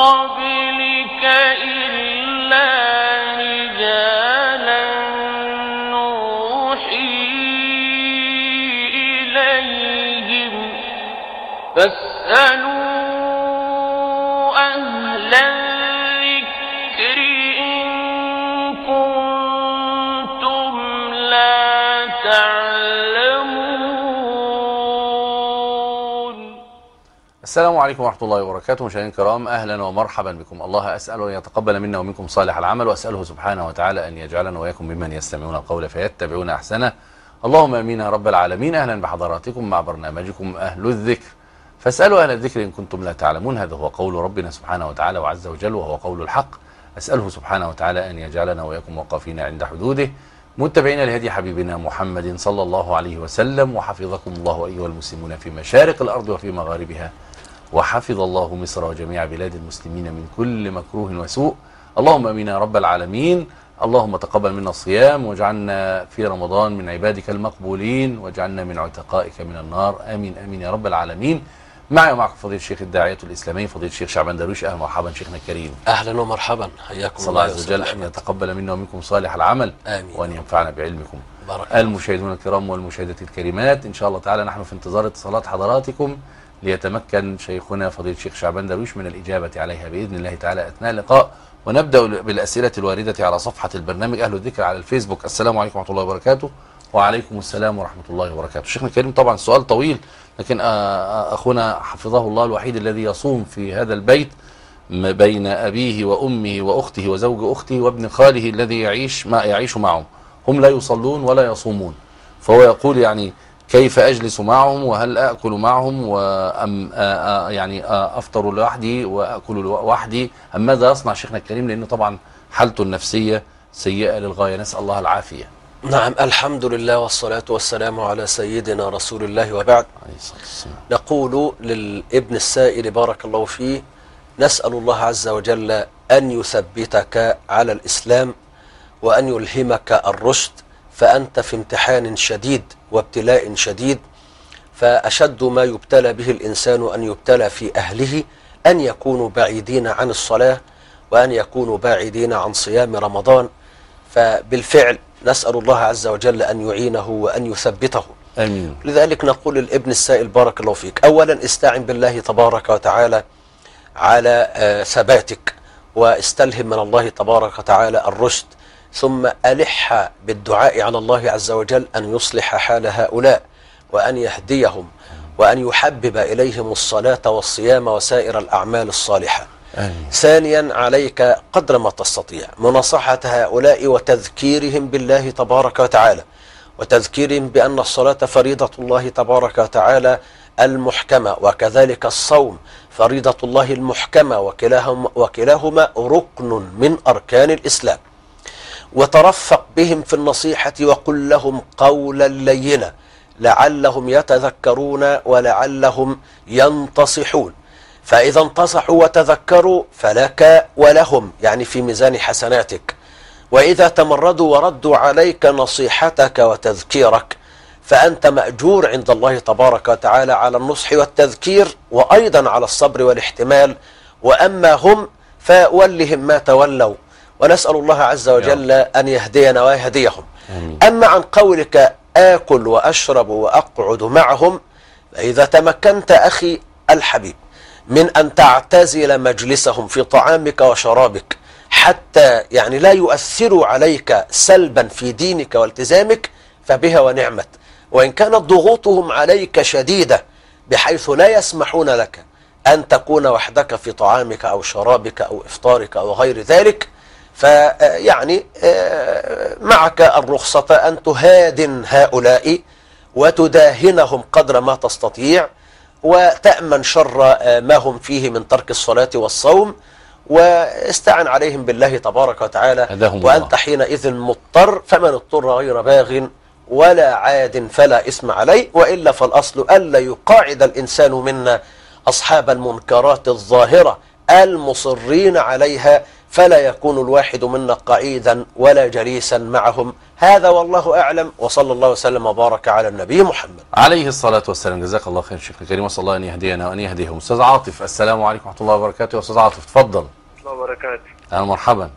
قبلك إلا رجالا نوحي إليهم فاسألوا أهل الذكر إن كنتم لا تعلمون. السلام عليكم ورحمة الله وبركاته. مشاهدينا الكرام، أهلا ومرحبا بكم. الله أسأل أن يتقبل منا ومنكم صالح العمل، وأسأله سبحانه وتعالى أن يجعلنا وإياكم ممن يستمعون القول فيتبعون أحسنه. اللهم آمين يا رب العالمين. أهلا بحضراتكم مع برنامجكم أهل الذكر، فاسألوا أهل الذكر إن كنتم لا تعلمون. هذا هو قول ربنا سبحانه وتعالى وعز وجل، وهو قول الحق. أسأله سبحانه وتعالى أن يجعلنا وإياكم واقفين عند حدوده، متبعين لهدي حبيبنا محمد صلى الله عليه وسلم. وحفظكم الله أيها المسلمون في مشارق الأرض وفي مغاربها، وحفظ الله مصر وجميع بلاد المسلمين من كل مكروه وسوء. اللهم امين يا رب العالمين. اللهم تقبل منا الصيام، واجعلنا في رمضان من عبادك المقبولين، واجعلنا من عتقائك من النار. امين امين يا رب العالمين. معي ومعكم فضيلة الشيخ الداعية الإسلامي فضيلة الشيخ شعبان درويش. اهلا ومرحبا شيخنا الكريم. اهلا ومرحبا، حياكم الله عز وجل ان يتقبل منا ومنكم صالح العمل، آمين، وان ينفعنا بعلمكم. بارك المشاهدون الكرام والمشاهدات الكريمات، ان شاء الله تعالى نحن في انتظار اتصالات حضراتكم ليتمكن شيخنا فضيلة الشيخ شعبان درويش من الإجابة عليها بإذن الله تعالى أثناء اللقاء. ونبدأ بالأسئلة الواردة على صفحة البرنامج أهل الذكر على الفيسبوك. السلام عليكم ورحمة الله وبركاته. وعليكم السلام ورحمة الله وبركاته. شيخنا الكريم، طبعا السؤال طويل، لكن أخونا حفظه الله الوحيد الذي يصوم في هذا البيت بين أبيه وأمه وأخته وزوج أخته وابن خاله الذي يعيش معهم، هم لا يصلون ولا يصومون، فهو يقول يعني كيف أجلس معهم، وهل أأكل معهم، وأم يعني أفطر لوحدي وأأكل لوحدي، أم ماذا يصنع شيخنا الكريم؟ لأنه طبعا حالته النفسية سيئة للغاية، نسأل الله العافية. نعم، الحمد لله والصلاة والسلام على سيدنا رسول الله، وبعد. نقول للابن السائل بارك الله فيه: نسأل الله عز وجل أن يثبتك على الإسلام وأن يلهمك الرشد، فأنت في امتحان شديد وابتلاء شديد، فأشد ما يبتلى به الإنسان أن يبتلى في أهله، أن يكونوا بعيدين عن الصلاة وأن يكونوا بعيدين عن صيام رمضان. فبالفعل نسأل الله عز وجل أن يعينه وأن يثبته. آمين. لذلك نقول للابن السائل بارك الله فيك: أولا استعن بالله تبارك وتعالى على ثباتك، واستلهم من الله تبارك وتعالى الرشد، ثم ألح بالدعاء على الله عز وجل أن يصلح حال هؤلاء وأن يهديهم وأن يحبب إليهم الصلاة والصيام وسائر الأعمال الصالحة. ثانيا، عليك قدر ما تستطيع مناصحة هؤلاء وتذكيرهم بالله تبارك وتعالى، وتذكيرهم بأن الصلاة فريضة الله تبارك وتعالى المحكمة، وكذلك الصوم فريضة الله المحكمة، وكلاهما ركن من أركان الإسلام. وترفق بهم في النصيحة وقل لهم قولا لينا لعلهم يتذكرون ولعلهم ينتصحون، فإذا انتصحوا وتذكروا فلك ولهم، يعني في ميزان حسناتك. وإذا تمردوا وردوا عليك نصيحتك وتذكيرك فأنت مأجور عند الله تبارك وتعالى على النصح والتذكير، وأيضا على الصبر والاحتمال. وأما هم فولهم ما تولوا، ونسأل الله عز وجل أن يهدينا ويهديهم. أما عن قولك آكل وأشرب وأقعد معهم، فإذا تمكنت أخي الحبيب من أن تعتزل مجلسهم في طعامك وشرابك حتى يعني لا يؤثروا عليك سلبا في دينك والتزامك، فبها ونعمت. وإن كانت ضغوطهم عليك شديدة بحيث لا يسمحون لك أن تكون وحدك في طعامك أو شرابك أو إفطارك أو غير ذلك، فيعني معك الرخصة أن تهادن هؤلاء وتداهنهم قدر ما تستطيع، وتأمن شر ما هم فيه من ترك الصلاة والصوم، واستعن عليهم بالله تبارك وتعالى. وأنت حينئذ مضطر، فمن اضطر غير باغ ولا عاد فلا إثم عليه، وإلا فالأصل ألا يقاعد الإنسان منا أصحاب المنكرات الظاهرة المصرين عليها فلا يكون الواحد منا قعيدا ولا جليسا معهم. هذا والله أعلم، وصلى الله وسلم وبارك على النبي محمد عليه الصلاة والسلام. جزاك الله خير شيخنا الكريم، وصلى الله أن يهدينا وأن يهديهم. أستاذ عاطف، السلام عليكم ورحمة الله وبركاته. يا أستاذ عاطف تفضل. الله وبركاته. أهلا مرحبا.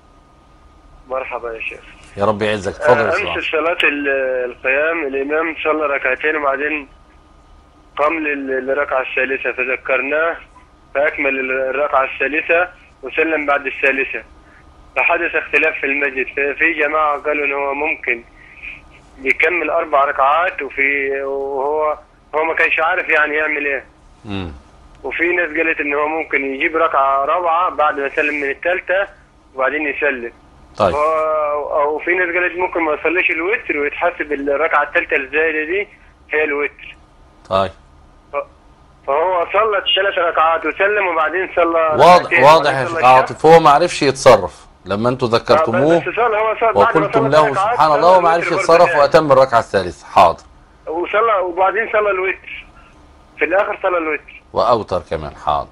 مرحبا يا شيخ. يا رب يعزك، تفضل يا أستاذ عاطف. أمس صلاة القيام الإمام صلى ركعتين وبعدين قام للركعة الثالثة فذكرناه فأكمل الركعة الثالثة وسلم بعد الثالثة، فحدث اختلاف في المسجد. في جماعة قالوا إن هو ممكن يكمل 4 ركعات وهو ما كانش عارف يعني يعمل إيه. وفي ناس قالت إن هو ممكن يجيب ركعة رابعة بعد ما يسلم من الثالثة وبعدين يسلم. طيب. وفي ناس قالت ممكن ما يصليش الوتر ويتحسب الركعة الثالثة الزايدة دي هي الوتر. طيب. فهو صلى 3 ركعات وسلم وبعدين صلى واضح يا شيخ عاطف، هو ما عرفش يتصرف لما انتوا ذكرتموه وقلتم له سبحان الله وما عرفش يتصرف واتم الركعة الثالثة. حاضر. وبعدين صلى الوتر في الاخر، صلى الوتر واوتر كمان. حاضر.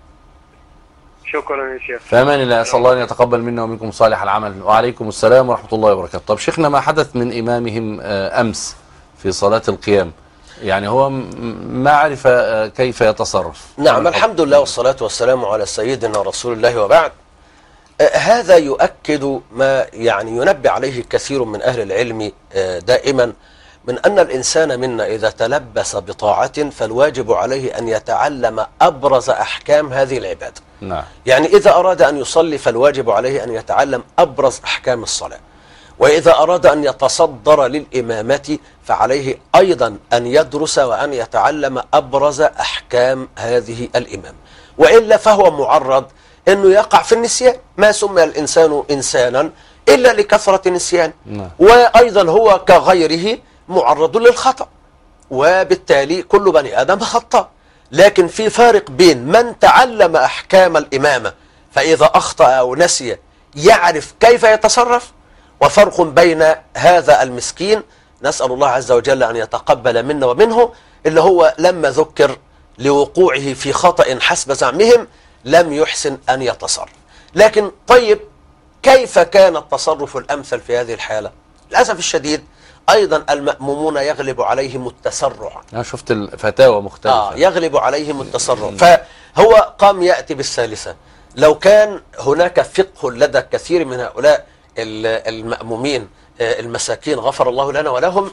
شكرا يا شيخ. فامان الله، اسال الله ان يتقبل منا ومنكم صالح العمل. وعليكم السلام ورحمة الله وبركاته. طب شيخنا، ما حدث من امامهم امس في صلاة القيام؟ يعني هو ما عرف كيف يتصرف. نعم، الحمد لله والصلاة والسلام على سيدنا رسول الله، وبعد. هذا يؤكد ما يعني ينبه عليه كثير من أهل العلم دائما، من أن الإنسان منا إذا تلبس بطاعة فالواجب عليه أن يتعلم أبرز أحكام هذه العبادة. نعم. يعني إذا أراد أن يصلي فالواجب عليه أن يتعلم أبرز أحكام الصلاة، وإذا أراد أن يتصدر للإمامة فعليه أيضا أن يدرس وأن يتعلم أبرز أحكام هذه الإمامة، وإلا فهو معرض أنه يقع في النسيان. ما سمي الإنسان إنسانا إلا لكثرة نسيان. وأيضا هو كغيره معرض للخطأ، وبالتالي كل بني آدم خطأ. لكن في فارق بين من تعلم أحكام الإمامة فإذا أخطأ أو نسي يعرف كيف يتصرف، وفرق بين هذا المسكين، نسأل الله عز وجل أن يتقبل منا ومنه، اللي هو لما ذكر لوقوعه في خطأ حسب زعمهم لم يحسن أن يتصرف. لكن طيب، كيف كان التصرف الأمثل في هذه الحالة؟ للأسف الشديد أيضا المأمومون يغلب عليهم التسرع. أنا شفت الفتاوى مختلفة. يغلب عليهم التسرع. فهو قام يأتي بالثالثة. لو كان هناك فقه لدى كثير من هؤلاء المأمومين المساكين غفر الله لنا ولهم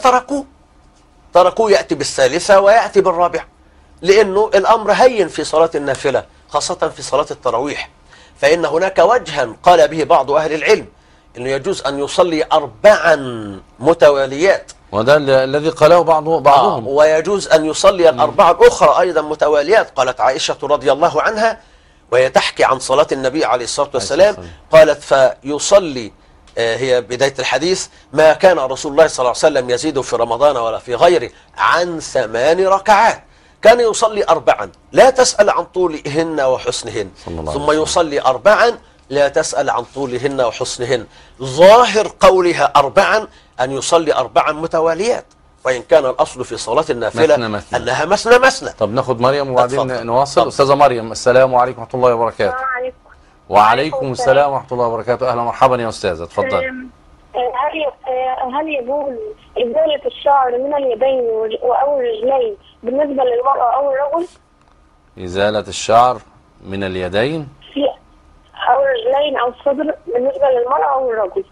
تركوه يأتي بالثالثة ويأتي بالرابعة، لأنه الأمر هين في صلاة النافلة خاصة في صلاة التراويح. فإن هناك وجها قال به بعض أهل العلم أنه يجوز أن يصلي 4 متواليات، وده الذي قاله بعضهم. ويجوز أن يصلي 4 الأخرى أيضا متواليات. قالت عائشة رضي الله عنها وهي تحكي عن صلاة النبي عليه الصلاة والسلام، قالت فيصلي، هي بداية الحديث، ما كان رسول الله صلى الله عليه وسلم يزيد في رمضان ولا في غيره عن 8 ركعات، كان يصلي 4 لا تسأل عن طولهن وحسنهن، ثم يصلي 4 لا تسأل عن طولهن وحسنهن. ظاهر قولها 4 أن يصلي 4 متواليات، وإن كان الأصل في صلاة النافلة أنها مثنى. طب ناخد مريم وبعدين نواصل. أستاذة مريم، السلام عليكم ورحمة الله وبركاته. وعليكم السلام ورحمة الله وبركاته. أهلا مرحبا يا أستاذة، اتفضل. هل يجوز إزالة الشعر من اليدين أو الرجلين بالنسبة للمرأة أو الرجل؟ إزالة الشعر من اليدين أو الرجلين أو الصدر بالنسبة للمرأة أو الرجل.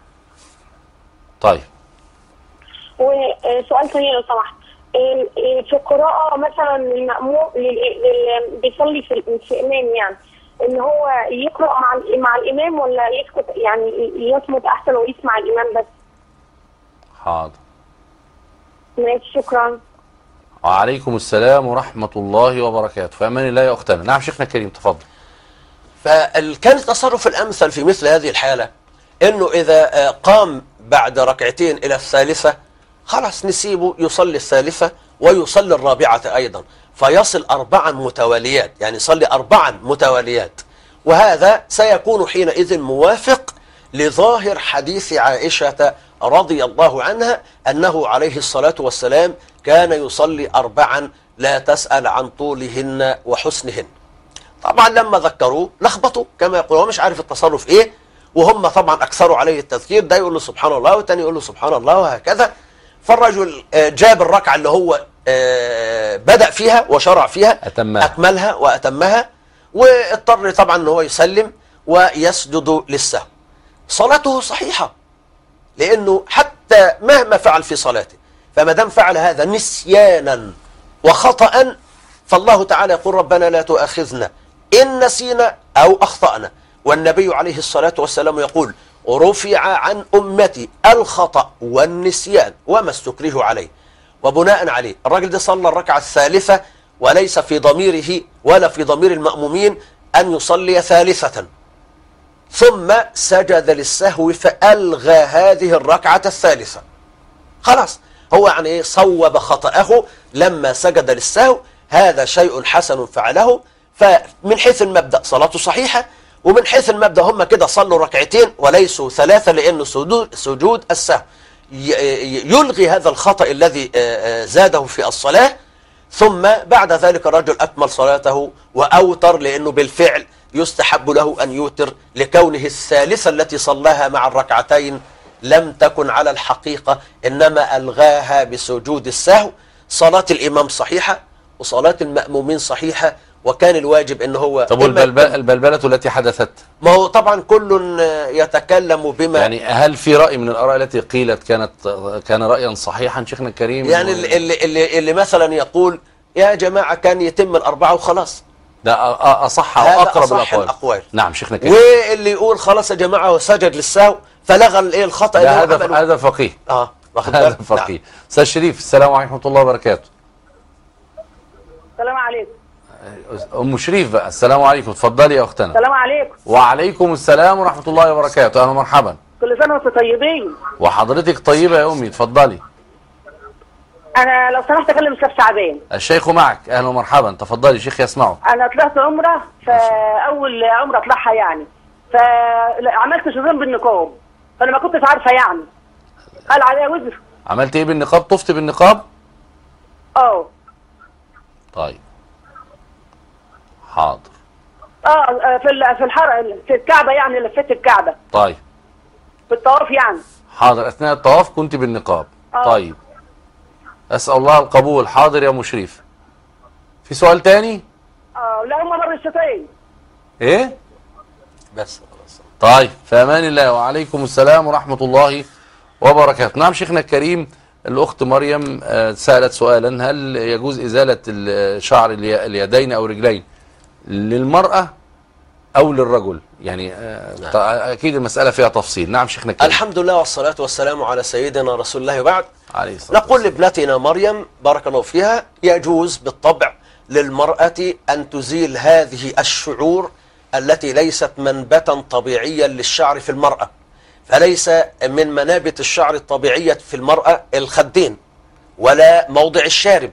طيب. وسؤال ثاني لو سمحت، في القراءة مثلا المأموم بيصلي في إمام، يعني إن هو يقرأ مع الإمام ولا يسكت، يعني يصمت أحسن ويسمع الإمام بس؟ حاضر. ماشي، شكرا. وعليكم السلام ورحمة الله وبركاته. في أمان الله يا أختنا. نعم شيخنا الكريم، تفضل. فكان التصرف الأمثل في مثل هذه الحالة إنه إذا قام بعد 2 ركعتين إلى الثالثة خلاص نسيبه يصلي الثالثة ويصلي الرابعة أيضا، فيصل 4 متواليات، يعني يصلي 4 متواليات. وهذا سيكون حينئذ موافق لظاهر حديث عائشة رضي الله عنها أنه عليه الصلاة والسلام كان يصلي 4 لا تسأل عن طولهن وحسنهن. طبعا لما ذكروه لخبطوا كما يقول، هو مش عارف التصرف ايه، وهم طبعا اكثروا عليه التذكير، ده يقول له سبحان الله والتاني يقول له سبحان الله وهكذا. فالرجل جاب الركعه اللي هو بدأ فيها وشرع فيها، اكملها واتمها، واضطر طبعا ان هو يسلم ويسجد للسهو. صلاته صحيحه، لانه حتى مهما فعل في صلاته فما دام فعل هذا نسيانا وخطأ، فالله تعالى يقول ربنا لا تؤاخذنا إن نسينا أو أخطأنا. والنبي عليه الصلاة والسلام يقول رفع عن أمتي الخطأ والنسيان وما استكرهوا عليه. وبناء عليه الراجل ده صلى الركعة الثالثة، وليس في ضميره ولا في ضمير المأمومين أن يصلي ثالثة، ثم سجد للسهو فألغى هذه الركعة الثالثة. خلاص هو يعني ايه؟ صوب خطأه لما سجد للسهو. هذا شيء حسن فعله. فمن حيث المبدأ صلاته صحيحة، ومن حيث المبدأ هم كده صلوا ركعتين وليسوا ثلاثة، لأنه سجود السهو يلغي هذا الخطأ الذي زاده في الصلاة. ثم بعد ذلك الرجل أكمل صلاته وأوتر، لأنه بالفعل يستحب له أن يوتر لكونه الثالثة التي صلاها مع الركعتين لم تكن على الحقيقة، إنما ألغاها بسجود السهو. صلاة الإمام صحيحة وصلاة المأمومين صحيحة، وكان الواجب إن هو طب البلبلة التي حدثت، ما هو طبعا كل يتكلم بما يعني هل في رأي من الآراء التي قيلت كان رأيا صحيحا شيخنا الكريم؟ يعني اللي مثلا يقول يا جماعة كان يتم الأربعة وخلاص، ده أصح أو أقرب الأقوال. نعم شيخنا الكريم. واللي يقول خلاص يا جماعة وسجد للسهو فلغى الايه الخطأ اللي هذا فقيه. هذا فقيه. نعم. أستاذ شريف، السلام عليكم ورحمة الله وبركاته. السلام عليكم. أم شريف بقى، السلام عليكم، اتفضلي يا أختنا. السلام عليكم. وعليكم السلام ورحمة الله وبركاته، أهلا ومرحبا. كل سنة وانتم طيبين. وحضرتك طيبة يا أمي، اتفضلي. أنا لو سمحت أكلم الشيخ شعبان. الشيخ معك، أهلا ومرحبا، تفضلي شيخ يسمعه. أنا طلعت عمرة، فأول عمرة أطلعها يعني، فعملت شذوذ بالنقاب، فأنا ما كنتش عارفة يعني، قال عليها وزر. عملت إيه بالنقاب؟ طفت بالنقاب؟ طيب حاضر. في الحرم في الكعبة يعني، لفيت الكعبة. طيب. في الطواف يعني. حاضر، أثناء الطواف كنت بالنقاب. طيب. أسأل الله القبول. حاضر يا مشرف. في سؤال تاني؟ لا هم مرتين. إيه؟ بس خلاص. طيب، في أمان الله، وعليكم السلام ورحمة الله وبركاته. نعم شيخنا الكريم، الأخت مريم سألت سؤالا: هل يجوز إزالة شعر اليدين أو الرجلين للمرأة أو للرجل؟ يعني أكيد المسألة فيها تفصيل. نعم شيخنا الكريم. الحمد لله والصلاة والسلام على سيدنا رسول الله، وبعد. عليه الصلاة نقول لابنتنا مريم بارك الله فيها: يجوز بالطبع للمرأة أن تزيل هذه الشعور التي ليست منبتا طبيعيا للشعر في المرأة. فليس من منابت الشعر الطبيعية في المرأة الخدين، ولا موضع الشارب،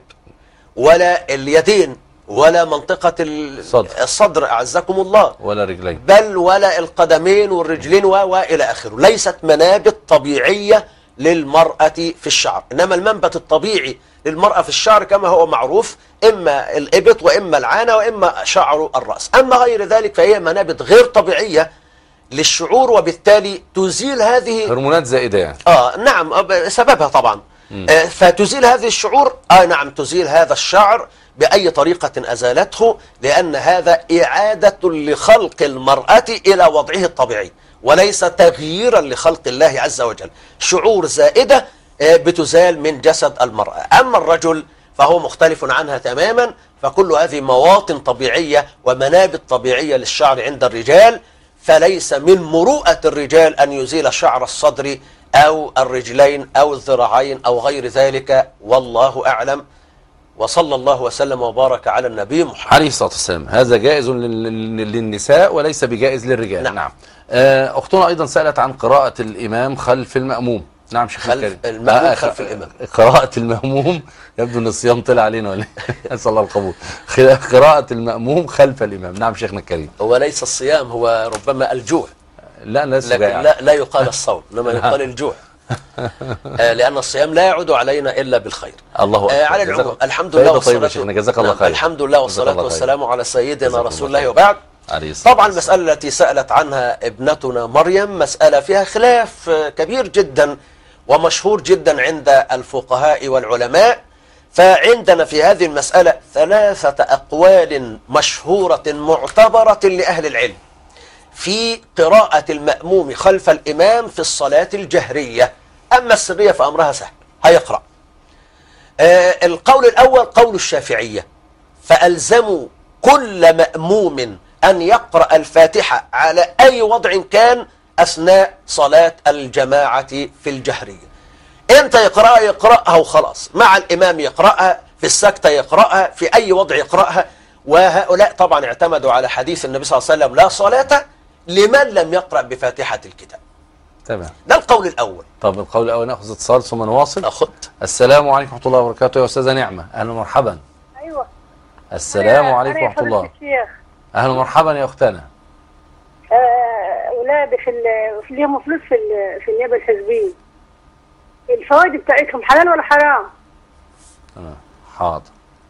ولا اليدين، ولا منطقة الصدر أعزكم الله، ولا رجلين، بل ولا القدمين والرجلين وإلى آخره. ليست منابت طبيعية للمرأة في الشعر، إنما المنبت الطبيعي للمرأة في الشعر كما هو معروف إما الإبط وإما العانة وإما شعر الرأس. أما غير ذلك فهي منابت غير طبيعية للشعور، وبالتالي تزيل هذه هرمونات زائدة يعني. نعم سببها طبعا. فتزيل هذه الشعور، نعم تزيل هذا الشعر بأي طريقة أزالته، لأن هذا إعادة لخلق المرأة إلى وضعه الطبيعي، وليس تغييرا لخلق الله عز وجل. شعور زائدة بتزال من جسد المرأة. أما الرجل فهو مختلف عنها تماما، فكل هذه مواطن طبيعية ومنابت طبيعية للشعر عند الرجال، فليس من مروءة الرجال أن يزيل شعر الصدر أو الرجلين أو الذراعين أو غير ذلك، والله أعلم. وصلى الله وسلم وبارك على النبي محمد عليه الصلاة والسلام. هذا جائز للنساء وليس بجائز للرجال. نعم. أختنا أيضا سألت عن قراءة الإمام خلف المأموم. نعم شيخ خلف المأموم خلف الإمام. قراءة المأموم، يبدو أن الصيام طلع علينا ولا أسأل الله القبول. قراءة المأموم خلف الإمام. نعم شيخنا الكريم. هو ليس الصيام، هو ربما الجوع. لا لا يقال الصوم، إنما يقال الجوع. لأن الصيام لا يعود علينا إلا بالخير. الله أكبر. على العموم الحمد لله طيب يا والصلاة شيخنا، جزاك الله خير. الحمد لله جزاك والصلاة الله خير. والسلام على سيدنا جزاك رسول الله الله خير. وبعد. عليه الصلاة طبعا والسلام. المسألة التي سألت عنها ابنتنا مريم مسألة فيها خلاف كبير جدا ومشهور جدا عند الفقهاء والعلماء. فعندنا في هذه المسألة 3 أقوال مشهورة معتبرة لأهل العلم في قراءة المأموم خلف الإمام في الصلاة الجهرية. أما السرية فأمرها سهل، هيقرأ. القول الأول قول الشافعية، فألزموا كل مأموم أن يقرأ الفاتحة على أي وضع كان أثناء صلاة الجماعة في الجهرية. امتى يقرأها وخلاص، مع الإمام يقرأها، في السكتة يقرأها، في أي وضع يقرأها. وهؤلاء طبعا اعتمدوا على حديث النبي صلى الله عليه وسلم لا صلاة لمن لم يقرأ بفاتحة الكتاب. تمام. ده القول الأول. طب القول الأول نأخذ اتصال ثم نواصل. أخذ. السلام عليكم ورحمة الله وبركاته يا أستاذة نعمة، أهلا ومرحبا. ايوه. السلام عليكم ورحمة الله. الشيخ أهلا ومرحبا يا أختنا. اولادي في ليهم فلوس في النيابه الحزبيه، الفوائد بتاعتهم حلال ولا حرام؟ حاضر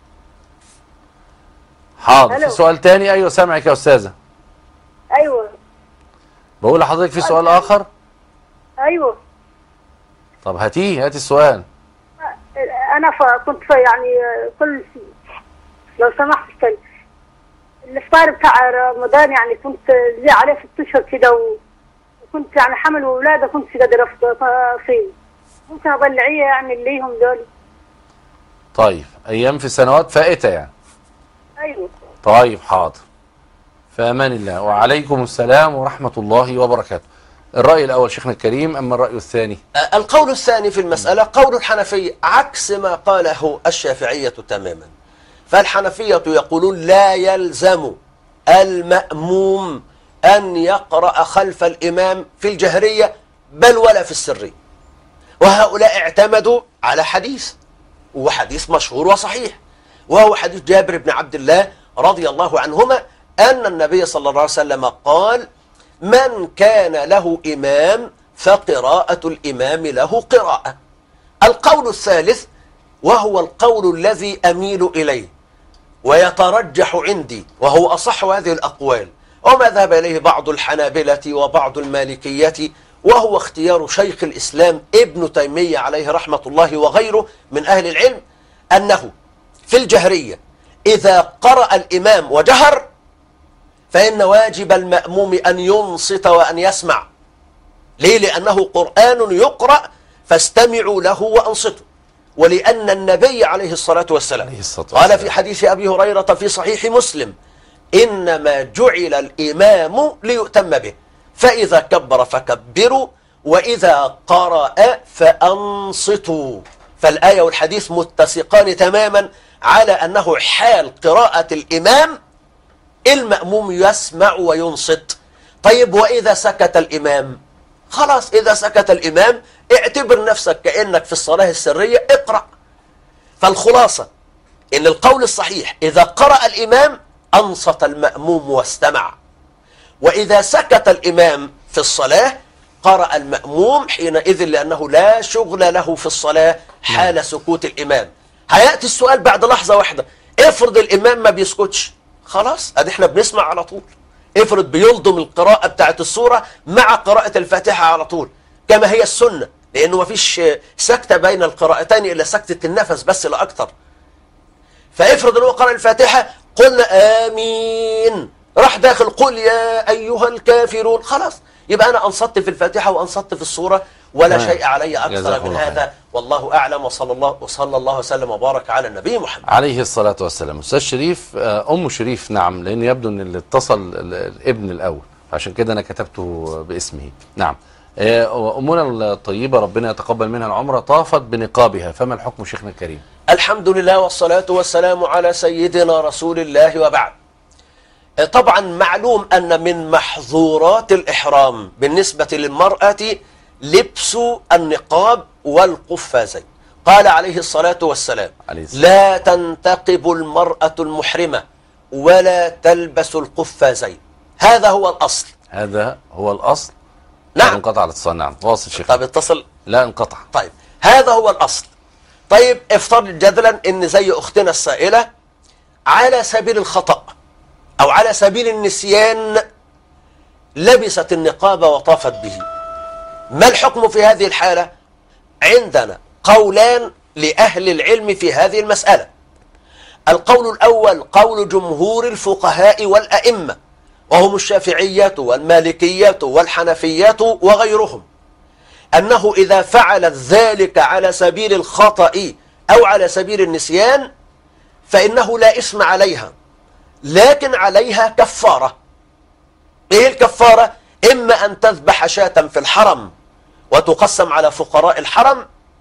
حاضر. ألو. في سؤال تاني؟ أيوة سامعك يا أستاذة. ايوه. بقول لحضرتك في سؤال آخر. ايوه. طب هاتي السؤال. انا كنت يعني كل لو سمحت استنى، الافطار بتاع رمضان يعني كنت زي عليه 6 اشهر كده، وكنت يعني حمل ولاده كنت قادره فيه، ممكن اضلعيه يعني اللي ليهم دول. طيب أيام في سنوات فائتة يعني. ايوه. طيب حاضر. في أمان الله. وعليكم السلام ورحمة الله وبركاته. الرأي الأول شيخنا الكريم، أما الرأي الثاني؟ القول الثاني في المسألة قول الحنفية عكس ما قاله الشافعية تماما. فالحنفية يقولون لا يلزم المأموم أن يقرأ خلف الإمام في الجهرية بل ولا في السرية. وهؤلاء اعتمدوا على حديث، وحديث مشهور وصحيح، وهو حديث جابر بن عبد الله رضي الله عنهما أن النبي صلى الله عليه وسلم قال: من كان له إمام فقراءة الإمام له قراءة. القول الثالث وهو القول الذي أميل إليه ويترجح عندي وهو أصح هذه الأقوال، وما ذهب إليه بعض الحنابلة وبعض المالكية، وهو اختيار شيخ الإسلام ابن تيمية عليه رحمة الله وغيره من أهل العلم، أنه في الجهرية إذا قرأ الإمام وجهر فإن واجب المأموم أن ينصت وأن يسمع. ليه؟ لأنه قرآن يقرأ فاستمعوا له وأنصتوا. ولأن النبي عليه الصلاة والسلام قال في حديث أبي هريرة في صحيح مسلم: إنما جعل الإمام ليؤتم به، فإذا كبر فكبروا وإذا قرأ فأنصتوا. فالآية والحديث متسقان تماما على أنه حال قراءة الإمام المأموم يسمع وينصت. طيب وإذا سكت الإمام؟ خلاص، إذا سكت الإمام اعتبر نفسك كأنك في الصلاة السرية، اقرأ. فالخلاصة إن القول الصحيح إذا قرأ الإمام أنصت المأموم واستمع، وإذا سكت الإمام في الصلاة قرأ المأموم حينئذ، لأنه لا شغل له في الصلاة حال سكوت الإمام. هيأتي السؤال بعد لحظة واحدة: افرض الإمام ما بيسكتش، خلاص ادي احنا بنسمع على طول. افرض بيلضم القراءة بتاعت السورة مع قراءة الفاتحة على طول كما هي السنة، لأنه ما فيش سكتة بين القراءتين إلا سكتة النفس بس لا أكتر. فافرض أنه قرأ الفاتحة قلنا آمين، راح داخل قل يا أيها الكافرون، خلاص يبقى أنا أنصت في الفاتحة وأنصت في السورة ولا شيء علي أكثر من هذا، والله أعلم. وصلى الله وسلم وبارك على النبي محمد عليه الصلاة والسلام. أستاذ شريف، أم شريف، نعم، لأن يبدو أن اللي اتصل الابن الأول، عشان كده أنا كتبته باسمه. نعم، أمنا الطيبة ربنا يتقبل منها العمرة طافت بنقابها، فما الحكم شيخنا الكريم؟ الحمد لله والصلاة والسلام على سيدنا رسول الله وبعد. طبعا معلوم أن من محظورات الإحرام بالنسبة للمرأة لبس النقاب والقفازين. قال عليه الصلاة والسلام: لا تنتقب المرأة المحرمة ولا تلبس القفازين. هذا هو الأصل. هذا هو الأصل. نعم. انقطع الاتصال. نعم، واصل شيخ. طب اتصل. لا انقطع. طيب هذا هو الأصل. طيب افترض جدلا ان زي اختنا السائلة على سبيل الخطأ او على سبيل النسيان لبست النقاب وطافت به، ما الحكم في هذه الحالة؟ عندنا قولان لأهل العلم في هذه المسألة. القول الأول قول جمهور الفقهاء والأئمة، وهم الشافعية والمالكية والحنفية وغيرهم، أنه إذا فعلت ذلك على سبيل الخطأ أو على سبيل النسيان فإنه لا إثم عليها، لكن عليها كفارة. إيه الكفارة؟ إما أن تذبح شاة في الحرم وتقسم على فقراء الحرم،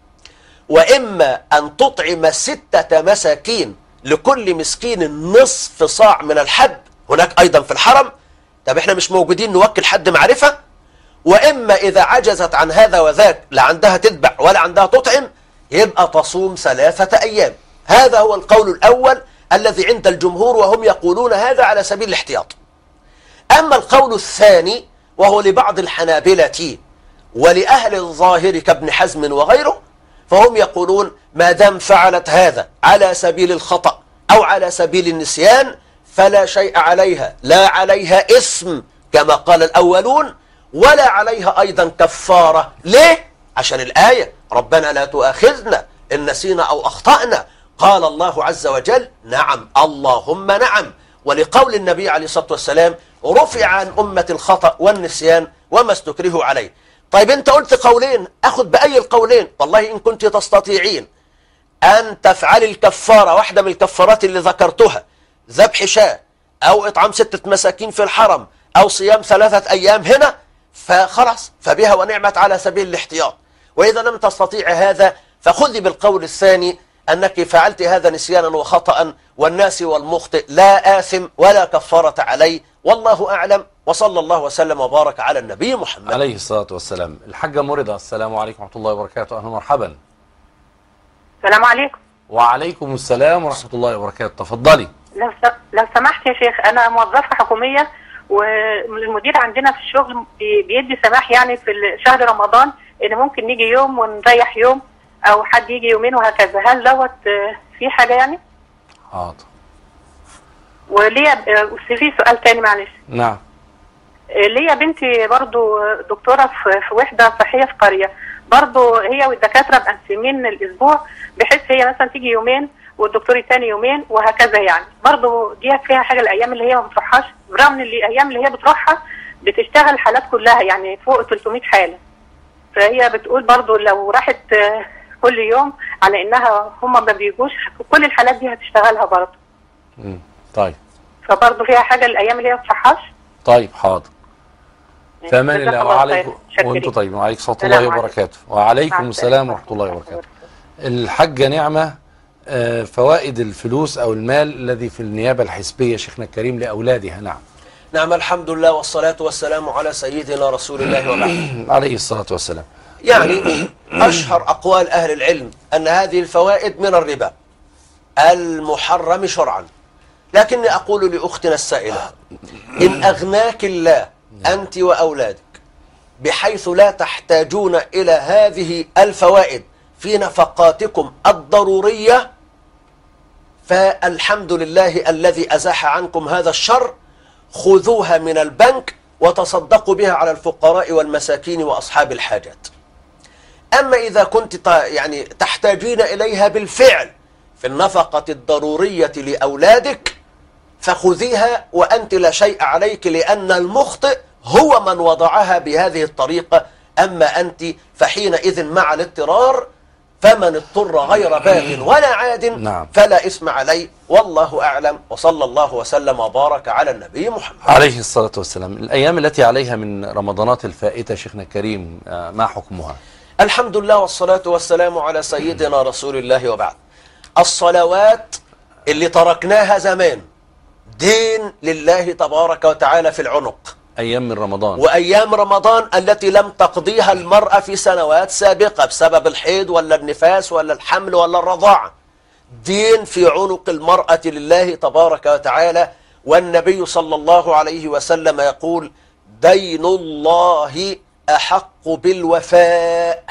وإما أن تطعم 6 مساكين لكل مسكين نصف صاع من الحب هناك أيضا في الحرم. طب إحنا مش موجودين نوكل حد معرفة. وإما إذا عجزت عن هذا وذاك، لا عندها تذبح ولا عندها تطعم، يبقى تصوم 3 أيام. هذا هو القول الأول الذي عند الجمهور، وهم يقولون هذا على سبيل الاحتياط. أما القول الثاني وهو لبعض الحنابلة ولأهل الظاهر كابن حزم وغيره، فهم يقولون ما دام فعلت هذا على سبيل الخطأ أو على سبيل النسيان فلا شيء عليها، لا عليها اسم كما قال الأولون، ولا عليها أيضا كفارة. ليه؟ عشان الآية ربنا لا تؤاخذنا إن نسينا أو أخطأنا. قال الله عز وجل نعم اللهم نعم، ولقول النبي عليه الصلاة والسلام رفع عن أمة الخطأ والنسيان وما استكرهوا عليه. طيب انت قلت قولين، اخذ بأي القولين. والله إن كنت تستطيعين أن تفعل الكفارة، واحدة من الكفارات اللي ذكرتها، ذبح شاة أو إطعام 6 مساكين في الحرم أو صيام 3 أيام هنا، فخلاص فبها ونعمت على سبيل الاحتياط. وإذا لم تستطيع هذا فخذي بالقول الثاني أنك فعلت هذا نسيانا وخطأ، والناس والمخطئ لا آثم ولا كفارة عليه، والله أعلم. وصلى الله وسلم وبارك على النبي محمد عليه الصلاة والسلام. الحاجة مرضى، السلام عليكم ورحمة الله وبركاته. أهلا ومرحبا. السلام عليكم. وعليكم السلام ورحمة الله وبركاته. تفضلي. لو سمحت يا شيخ، أنا موظفة حكومية، والمدير عندنا في الشغل بيدي سماح يعني في شهر رمضان إن ممكن نيجي يوم ونريح يوم، أو حد يجي يومين وهكذا. هل دوت في حاجة يعني؟ حاضر. وليا في سؤال تاني معلش. نعم. ليا بنتي برضو دكتورة في وحدة صحية في قرية، برضو هي والدكاترة مقسمين الأسبوع بحيث هي مثلا تيجي يومين والدكتور الثاني يومين وهكذا يعني. برضو دي فيها حاجة الأيام اللي هي ما بتروحهاش، برغم ان الأيام اللي هي بتروحها بتشتغل الحالات كلها يعني فوق 300 حالة. فهي بتقول برضو لو راحت كل يوم على انها هم ما بيجوش كل الحالات دي هتشتغلها برضو. طيب. فبرضو فيها حاجة الأيام اللي هي ما بتروحهاش. طيب حاضر. فامان الله. وعليكم وانتم طيب. وعليكم ورحمة الله وبركاته. وعليكم السلام ورحمة الله وبركاته. الحاجة نعمة، فوائد الفلوس أو المال الذي في النيابة الحسبية شيخنا الكريم لأولادها. نعم. نعم الحمد لله والصلاة والسلام على سيدنا رسول الله وبعد. عليه الصلاة والسلام. يعني أشهر أقوال أهل العلم أن هذه الفوائد من الربا المحرم شرعا. لكني أقول لأختنا السائلة إن أغناك الله أنت وأولادك بحيث لا تحتاجون إلى هذه الفوائد في نفقاتكم الضرورية، فالحمد لله الذي أزاح عنكم هذا الشر. خذوها من البنك وتصدقوا بها على الفقراء والمساكين وأصحاب الحاجات. أما إذا كنت يعني تحتاجين إليها بالفعل في النفقة الضرورية لأولادك فخذيها وأنت لا شيء عليك، لأن المخطئ هو من وضعها بهذه الطريقة. أما أنت فحينئذ مع الاضطرار فمن اضطر غير باغ ولا عاد نعم. فلا إثم عليه، والله أعلم. وصلى الله وسلم وبارك على النبي محمد عليه الصلاة والسلام. الأيام التي عليها من رمضانات الفائتة شيخنا الكريم ما حكمها؟ الحمد لله والصلاة والسلام على سيدنا رسول الله وبعد. الصلوات اللي تركناها زمان دين لله تبارك وتعالى في العنق. أيام من رمضان وأيام رمضان التي لم تقضيها المرأة في سنوات سابقة بسبب الحيض ولا النفاس ولا الحمل ولا الرضاعة، دين في عنق المرأة لله تبارك وتعالى. والنبي صلى الله عليه وسلم يقول دين الله أحق بالوفاء،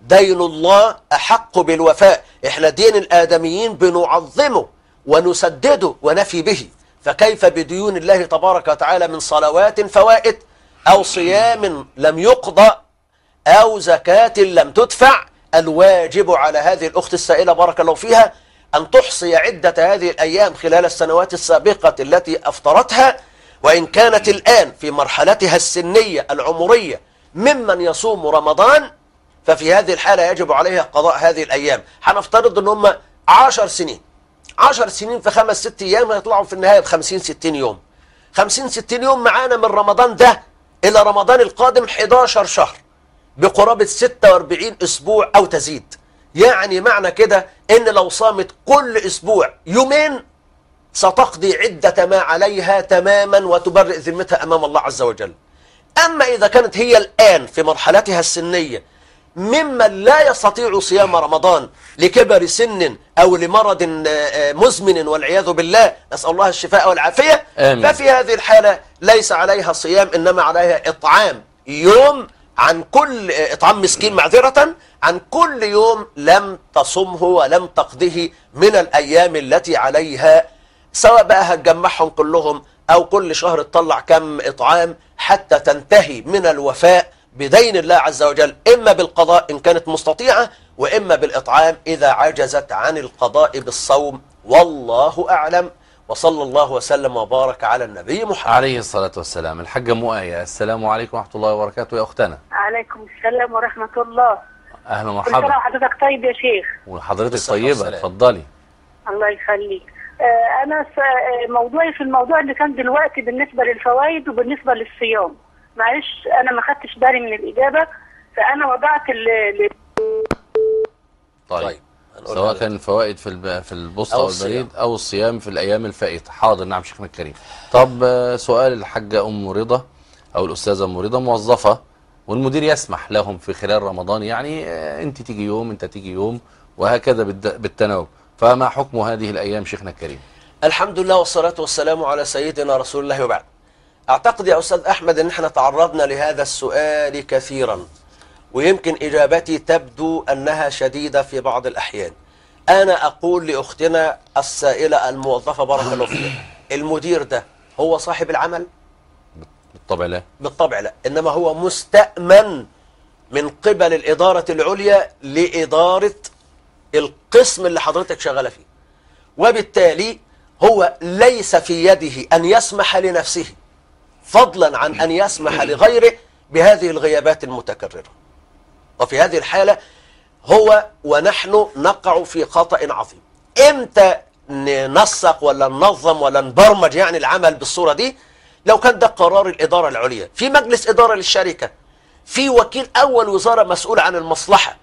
دين الله أحق بالوفاء. احنا دين الآدميين بنعظمه ونسدده ونفي به، فكيف بديون الله تبارك وتعالى من صلوات فوائت أو صيام لم يقضى أو زكاة لم تدفع؟ الواجب على هذه الأخت السائلة بارك الله فيها أن تحصي عدة هذه الأيام خلال السنوات السابقة التي أفطرتها، وإن كانت الآن في مرحلتها السنية العمرية ممن يصوم رمضان، ففي هذه الحالة يجب عليها قضاء هذه الأيام. هنفترض أن هم 10 سنين، 10 سنين في 5-6 أيام هيطلعوا في النهاية ب50-60 يوم. 50-60 يوم معانا من رمضان ده إلى رمضان القادم 11 شهر بقرابة 46 أسبوع أو تزيد. يعني معنى كده إن لو صامت كل أسبوع يومين ستقضي عدة ما عليها تماما وتبرئ ذمتها أمام الله عز وجل. أما إذا كانت هي الآن في مرحلتها السنية ممن لا يستطيع صيام رمضان لكبر سن أو لمرض مزمن والعياذ بالله، نسأل الله الشفاء والعافية، آمين. ففي هذه الحالة ليس عليها صيام، إنما عليها إطعام يوم عن كل إطعام مسكين معذرة عن كل يوم لم تصمه ولم تقضه من الأيام التي عليها، سواء بقى هتجمعهم كلهم أو كل شهر تطلع كم إطعام حتى تنتهي من الوفاء بدين الله عز وجل، إما بالقضاء إن كانت مستطيعة، وإما بالإطعام إذا عجزت عن القضاء بالصوم. والله أعلم، وصلى الله وسلم وبارك على النبي محمد عليه الصلاة والسلام. الحاجة مؤية، السلام عليكم ورحمة الله وبركاته يا أختنا. عليكم السلام ورحمة الله. أهلا كل سنة ومرحبا. وحضرتك طيب يا شيخ. وحضرتك بالصحة طيبة، والسلام. اتفضلي. الله يخليك. أنا موضوعي في الموضوع اللي كان دلوقتي بالنسبة للفوائد وبالنسبة للصيام. معلش أنا ما خدتش بالي من الإجابة، فأنا وضعت طيب هنقول سواء لحضرتك. كان الفوائد في البوسطة أو أو الصيام. البريد أو الصيام في الأيام الفائتة. حاضر، نعم شيخنا الكريم. طب سؤال الحاجة أم رضا أو الأستاذة أم رضا، موظفة والمدير يسمح لهم في خلال رمضان، يعني أنت تيجي يوم أنت تيجي يوم وهكذا بالتناوب، فما حكم هذه الأيام شيخنا الكريم؟ الحمد لله والصلاة والسلام على سيدنا رسول الله، وبعد. أعتقد يا أستاذ أحمد أن احنا تعرضنا لهذا السؤال كثيرا، ويمكن إجابتي تبدو أنها شديدة في بعض الأحيان. أنا أقول لأختنا السائلة الموظفة بارك الله فيها، المدير ده هو صاحب العمل؟ بالطبع لا. بالطبع لا، إنما هو مستأمن من قبل الإدارة العليا لإدارة القسم اللي حضرتك شغالة فيه، وبالتالي هو ليس في يده أن يسمح لنفسه فضلا عن أن يسمح لغيره بهذه الغيابات المتكررة. وفي هذه الحالة هو ونحن نقع في خطأ عظيم. إمتى ننسق ولا ننظم ولا نبرمج يعني العمل بالصورة دي؟ لو كان ده قرار الإدارة العليا في مجلس إدارة للشركة، في وكيل أول وزارة مسؤول عن المصلحة،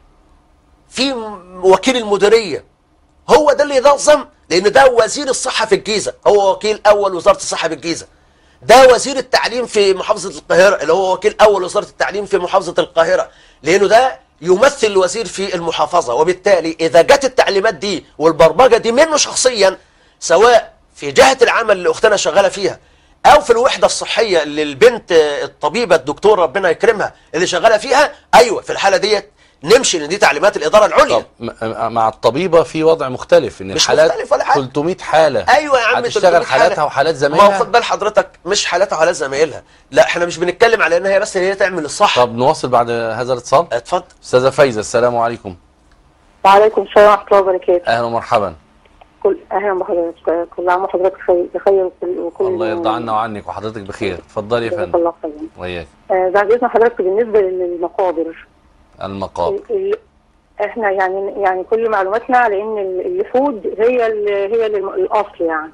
في وكيل المديرية، هو ده اللي ينظم، لأن ده وزير الصحة في الجيزة، هو وكيل أول وزارة الصحة في الجيزة. ده وزير التعليم في محافظة القاهرة اللي هو وكيل أول وزارة التعليم في محافظة القاهرة، لأنه ده يمثل الوزير في المحافظة. وبالتالي إذا جت التعليمات دي والبرمجة دي منه شخصيا، سواء في جهة العمل اللي أختنا شغالة فيها أو في الوحدة الصحية اللي البنت الطبيبة الدكتور ربنا يكرمها اللي شغالة فيها، أيوة في الحالة ديت نمشي، لأن دي تعليمات الإدارة العليا. طب مع الطبيبة في وضع مختلف، ان مش الحالات مختلف ولا حاجة. 300 حالة. ايوه يا عم، هتشتغل 300 حالة. حالاتها وحالات ما زمايلها. هو خد بال حضرتك، مش حالاتها وحالات زمايلها، لا احنا مش بنتكلم على ان هي بس هي تعمل الصح. طب نواصل بعد هذا الاتصال. اتفضل. استاذة فايزة، السلام عليكم. وعليكم السلام ورحمة الله وبركاته. اهلا ومرحبا. أهلا بحضرتك، كل عام وحضرتك بخير وكل الله يرضى عنا وعنك وحضرتك بخير. اتفضلي يا جزاك فندم. الله خير. وياك. بعد إذن حضرتك بالنسبة للمقابر، المقابر. احنا يعني كل معلوماتنا على ان اللحود هي الاصل، يعني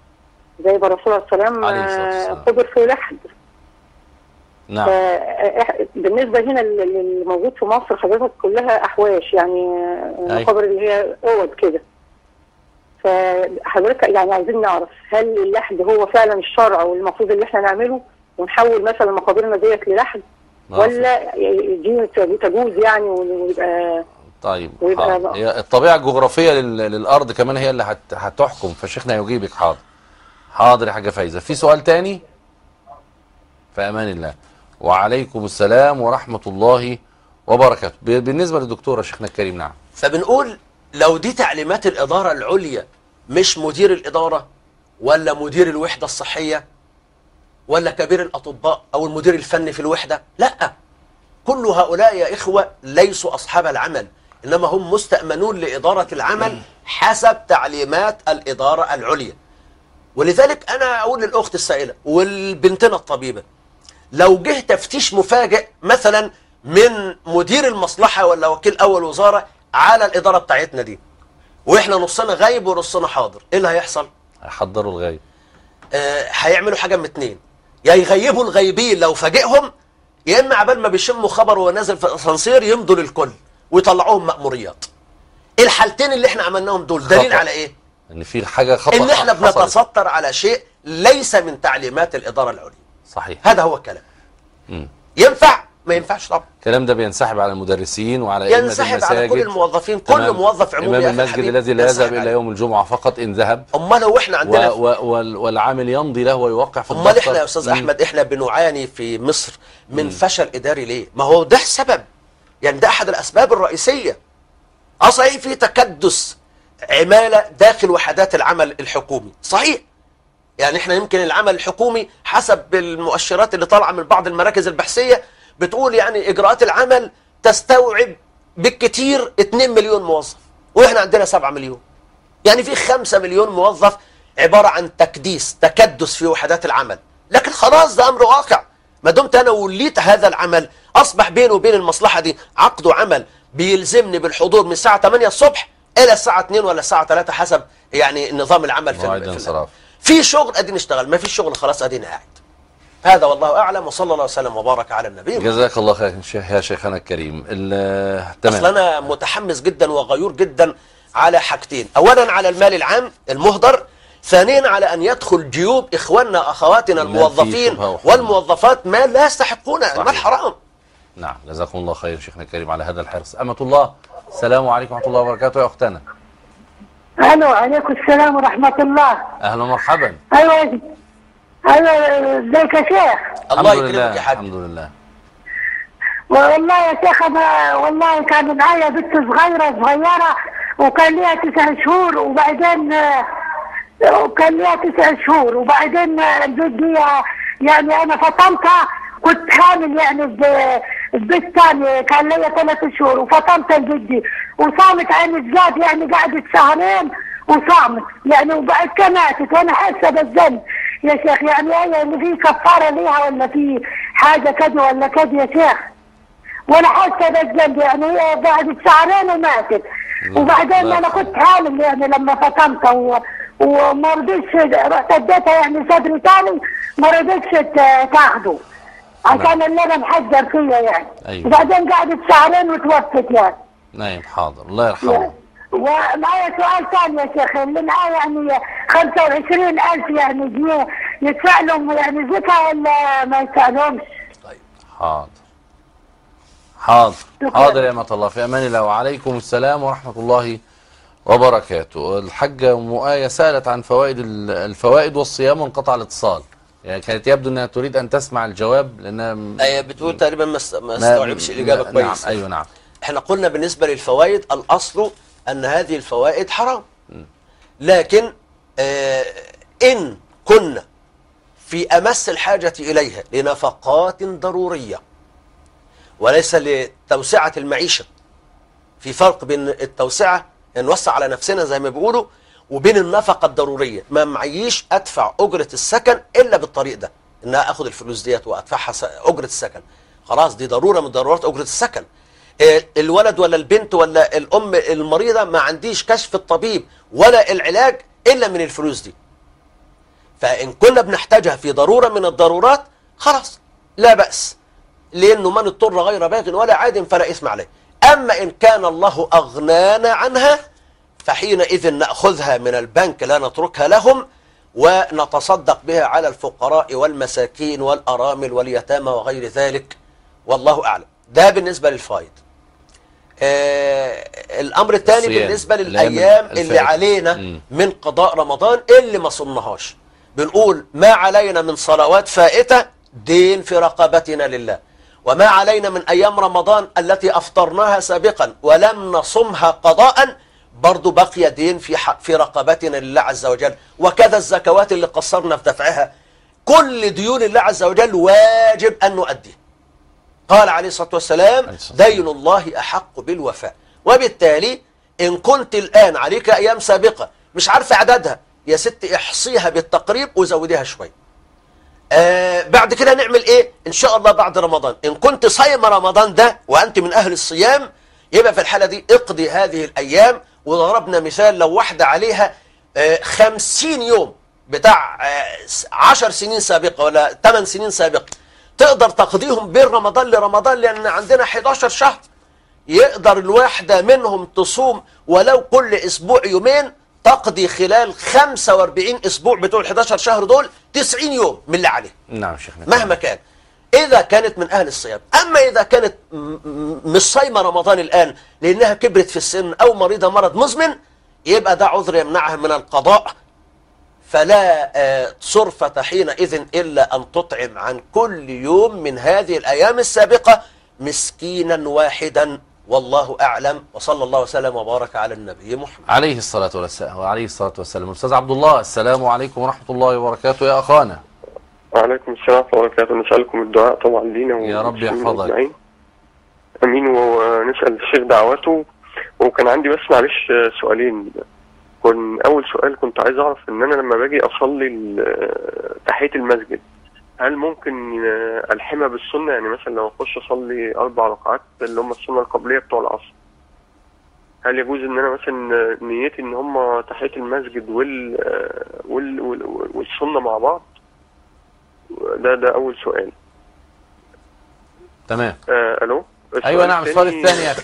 زي ما الرسول عليه السلام عليه الصلاة والسلام. قبر في لحد. نعم. بالنسبه هنا اللي موجود في مصر حضرتك كلها احواش، يعني مقابر اللي هي اوض كده. فحضرتك يعني عايزين نعرف هل اللحد هو فعلا الشرع والمفروض اللي احنا نعمله ونحول مثلا مقابرنا ديت للحد، ولا دي تجوز يعني ويبقى طيب ويبقى حاضر. هي الطبيعة الجغرافية للأرض كمان هي اللي هتحكم، فشيخنا يجيبك. حاضر حاضر يا حاجة فايزة. في سؤال تاني؟ في أمان الله. وعليكم السلام ورحمة الله وبركاته. بالنسبة للدكتورة شيخنا الكريم، نعم. فبنقول لو دي تعليمات الإدارة العليا، مش مدير الإدارة ولا مدير الوحدة الصحية ولا كبير الأطباء أو المدير الفني في الوحدة، لا، كل هؤلاء يا إخوة ليسوا أصحاب العمل، إنما هم مستأمنون لإدارة العمل حسب تعليمات الإدارة العليا. ولذلك أنا أقول للأخت السائلة والبنتنا الطبيبة، لو جه تفتيش مفاجئ مثلا من مدير المصلحة ولا وكيل أول وزارة على الإدارة بتاعتنا دي، وإحنا نصنا غايب ونصنا حاضر، إيه اللي هيحصل؟ هيحضروا الغايب. هيعملوا حاجة من اتنين، يا يغيبوا الغايبين لو فاجئهم، يا إما عبال ما بيشموا خبر وهو نازل في الأسانسير يمضوا للكل ويطلعوهم مأموريات. الحالتين اللي إحنا عملناهم دول دليل على إيه؟ إن في حاجة خطأ، إن إحنا حصلت. بنتستر على شيء ليس من تعليمات الإدارة العليا. صحيح. هذا هو الكلام. ينفع؟ ما ينفعش طبعا. الكلام ده بينسحب على المدرسين وعلى أئمة المساجد، ينسحب على كل الموظفين، كل موظف عمومي. إمام المسجد الذي لا يذهب إلا يوم الجمعة فقط إن ذهب. أمال هو إحنا عندنا والعامل يمضي له ويوقع في أمال إحنا يا أستاذ أحمد إحنا بنعاني في مصر من فشل إداري ليه؟ ما هو ده السبب، يعني ده أحد الأسباب الرئيسية. صحيح في تكدس عمالة داخل وحدات العمل الحكومي، صحيح. يعني إحنا يمكن العمل الحكومي حسب المؤشرات اللي طالعة من بعض المراكز البحثية بتقول يعني إجراءات العمل تستوعب بالكتير 2 مليون موظف، وإحنا عندنا 7 مليون. يعني في 5 مليون موظف عبارة عن تكدس في وحدات العمل. لكن خلاص ده أمر واقع، ما دمت أنا وليت هذا العمل أصبح بيني وبين المصلحة دي عقد عمل بيلزمني بالحضور من الساعة 8 الصبح إلى الساعة 2 ولا الساعة 3 حسب يعني نظام العمل في شغل أدين اشتغل، ما في شغل خلاص أدين قاعد. هذا والله أعلم، وصلى الله وسلم وبارك على النبي. جزاك الله خير يا شيخنا الكريم. تمام. أصلا أنا متحمس جدا وغيور جدا على حاجتين، أولا على المال العام المهدر، ثانيا على أن يدخل جيوب إخواننا أخواتنا الموظفين والموظفات ما لا يستحقون، المال حرام. نعم، جزاكم الله خير شيخنا الكريم على هذا الحرص. أمة الله، السلام عليكم ورحمة الله وبركاته يا أختنا. الو، عليكم السلام ورحمة الله. أهلا ومرحبا. ايوه ازيك يا شيخ؟ الله يكرمك يا حاج. الحمد لله. والله يا شيخ انا والله كان معايا بنت صغيرة وكان ليها 9 شهور، وبعدين البنت دي يعني انا فطمتها، كنت حامل يعني ببنت ثاني كان ليا 3 شهور، وفطمت البنت دي وصامت عين الزاد، يعني قعدت 2 شهر وصامت يعني، وبعد كده ماتت، وانا حاسه بالذنب يا شيخ. يعني هي اللي في كفاره ليها ولا في حاجه كده ولا كده يا شيخ؟ وانا حاسه بالذنب، يعني هي قعدت 2 شهر وماتت، وبعدين انا كنت حامل يعني لما فطمتها وما رضيتش، رحت اديتها يعني صدري ثاني ما رضيتش تاخده عشان اللبن حجر فيا يعني. أيوة. وبعدين قعدت 2 شهر وتوفت يعني. نعم حاضر، الله يرحمه. ومعايا سؤال ثاني يا شيخ، اللي معايا يعني 25,000 يعني جنيه يدفع لهم يعني زكاة ولا ما يدفعلهمش؟ طيب حاضر يا أمة الله، في أمان الله. وعليكم السلام ورحمة الله وبركاته. الحاجة أم آية سألت عن الفوائد والصيام وانقطع الاتصال، يعني كانت يبدو أنها تريد أن تسمع الجواب لأنها بتقول تقريبا ما استوعبش الإجابة كويس. نعم. أيوة نعم. احنا قلنا بالنسبة للفوائد الأصل أن هذه الفوائد حرام، لكن إن كنا في أمس الحاجة إليها لنفقات ضرورية وليس لتوسعة المعيشة، في فرق بين التوسعة نوسع على نفسنا زي ما بيقولوا وبين النفقة الضرورية. ما معيش أدفع أجرة السكن إلا بالطريق ده، إنها أخذ الفلوس ديت وأدفعها أجرة السكن، خلاص دي ضرورة من ضرورات أجرة السكن. الولد ولا البنت ولا الأم المريضة ما عنديش كشف الطبيب ولا العلاج إلا من الفلوس دي، فإن كنا بنحتاجها في ضرورة من الضرورات خلاص لا بأس، لأنه من اضطر غير باغ ولا عاد فلا إثم عليه. أما إن كان الله أغنانا عنها فحينئذ نأخذها من البنك لا نتركها لهم ونتصدق بها على الفقراء والمساكين والأرامل واليتامى وغير ذلك، والله أعلم. ده بالنسبة للفائد. الأمر الثاني بالنسبة للأيام اللي علينا من قضاء رمضان اللي ما صمناهاش، بنقول ما علينا من صلوات فائتة دين في رقبتنا لله، وما علينا من أيام رمضان التي أفطرناها سابقا ولم نصمها قضاء برضو بقي دين في رقبتنا لله عز وجل. وكذا الزكوات اللي قصرنا في دفعها، كل ديون الله عز وجل واجب أن نؤديه. قال عليه الصلاة والسلام دين الله أحق بالوفاء. وبالتالي إن كنت الآن عليك أيام سابقة مش عارف عددها، يا ست احصيها بالتقريب وزوديها شوي. بعد كده نعمل ايه ان شاء الله بعد رمضان؟ ان كنت صايم رمضان ده وانت من اهل الصيام، يبقى في الحالة دي اقضي هذه الايام. وضربنا مثال لو واحدة عليها 50 يوم بتاع 10 سنين سابقة ولا 8 سنين سابقة، تقدر تقضيهم بين رمضان لرمضان، لان عندنا 11 شهر. يقدر الواحدة منهم تصوم ولو كل اسبوع يومين، تقضي خلال 45 اسبوع بتوع ال 11 شهر دول 90 يوم من اللي عليه. نعم شيخنا. مهما كان، إذا كانت من أهل الصيام. أما إذا كانت مش صايمة رمضان الآن لأنها كبرت في السن أو مريضة مرض مزمن، يبقى ده عذر يمنعها من القضاء، فلا صرفة حينئذ إلا أن تطعم عن كل يوم من هذه الأيام السابقة مسكينا واحدا. والله أعلم، وصلى الله وسلم وبارك على النبي محمد عليه الصلاة والسلام. وعليه الصلاة والسلام. أستاذ عبد الله، السلام عليكم ورحمة الله وبركاته يا أخانا. وعليكم السلام ورحمة الله وبركاته. نسألكم الدعاء طبعا لينا يا رب يحفظك. أمين. ونسأل الشيخ دعواته. وكان عندي بس معلش سؤالين. أول سؤال كنت عايز أعرف إن أنا لما باجي أصلي تحية المسجد، هل ممكن ألحمها بالسنة؟ يعني مثلا لو أخش أصلي 4 ركعات اللي هم السنة القبلية بتوع العصر، هل يجوز إن أنا مثلا نيتي إن هم تحية المسجد والسنة مع بعض؟ ده أول سؤال. تمام. ألو. أيوة نعم. السؤال الثاني يا أخي.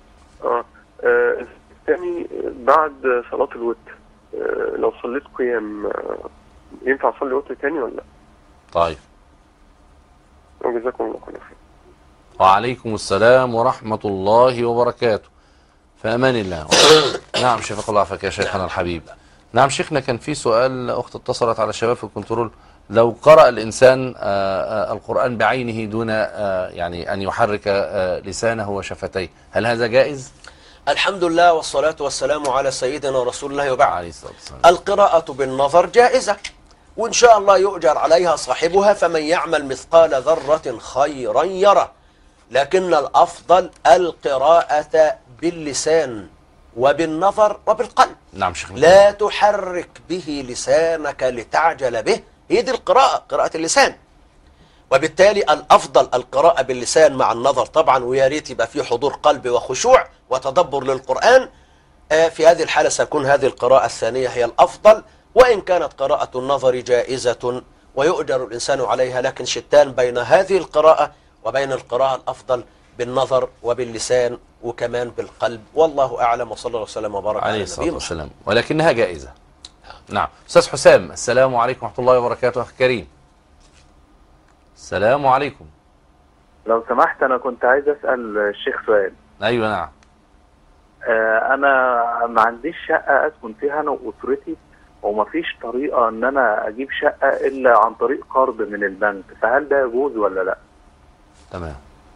الثاني بعد صلاة الوتر، لو صليت قيام ينفع أصلي وتر تاني ولا لا؟ طيب. وجزاكم الله خير. وعليكم السلام ورحمة الله وبركاته. في أمان الله. نعم شفاك الله عافاك يا شيخنا الحبيب. نعم شيخنا، كان في سؤال أخت اتصلت على الشباب في الكنترول، لو قرأ الإنسان القرآن بعينه دون يعني أن يحرك لسانه وشفتيه، هل هذا جائز؟ الحمد لله والصلاة والسلام على سيدنا رسول الله وبعد. عليه الصلاة والسلام. القراءة بالنظر جائزة، وإن شاء الله يؤجر عليها صاحبها، فمن يعمل مثقال ذرة خيرا يره. لكن الأفضل القراءة باللسان وبالنظر وبالقلب. نعم شيخنا. لا تحرك به لسانك لتعجل به، هي دي القراءة، قراءة اللسان. وبالتالي الأفضل القراءة باللسان مع النظر طبعا، ويا ريت يبقى فيه حضور قلب وخشوع وتدبر للقرآن. في هذه الحالة سيكون هذه القراءة الثانية هي الأفضل، وإن كانت قراءة النظر جائزة ويؤجر الإنسان عليها، لكن شتان بين هذه القراءة وبين القراءة الأفضل بالنظر وباللسان وكمان بالقلب. والله أعلم، وصلى الله وسلم وبارك على النبي والسلام. ولكنها جائزة. نعم. أستاذ حسام، السلام عليكم ورحمة الله وبركاته. أخي كريم، السلام عليكم. لو سمحت أنا كنت عايز أسأل الشيخ سؤال. أيوة نعم. أنا ما عنديش شقة أسكن فيها أنا وأسرتي، ومفيش طريقة إن أنا أجيب شقة إلا عن طريق قرض من البنك، فهل ده يجوز ولا لأ؟ تمام.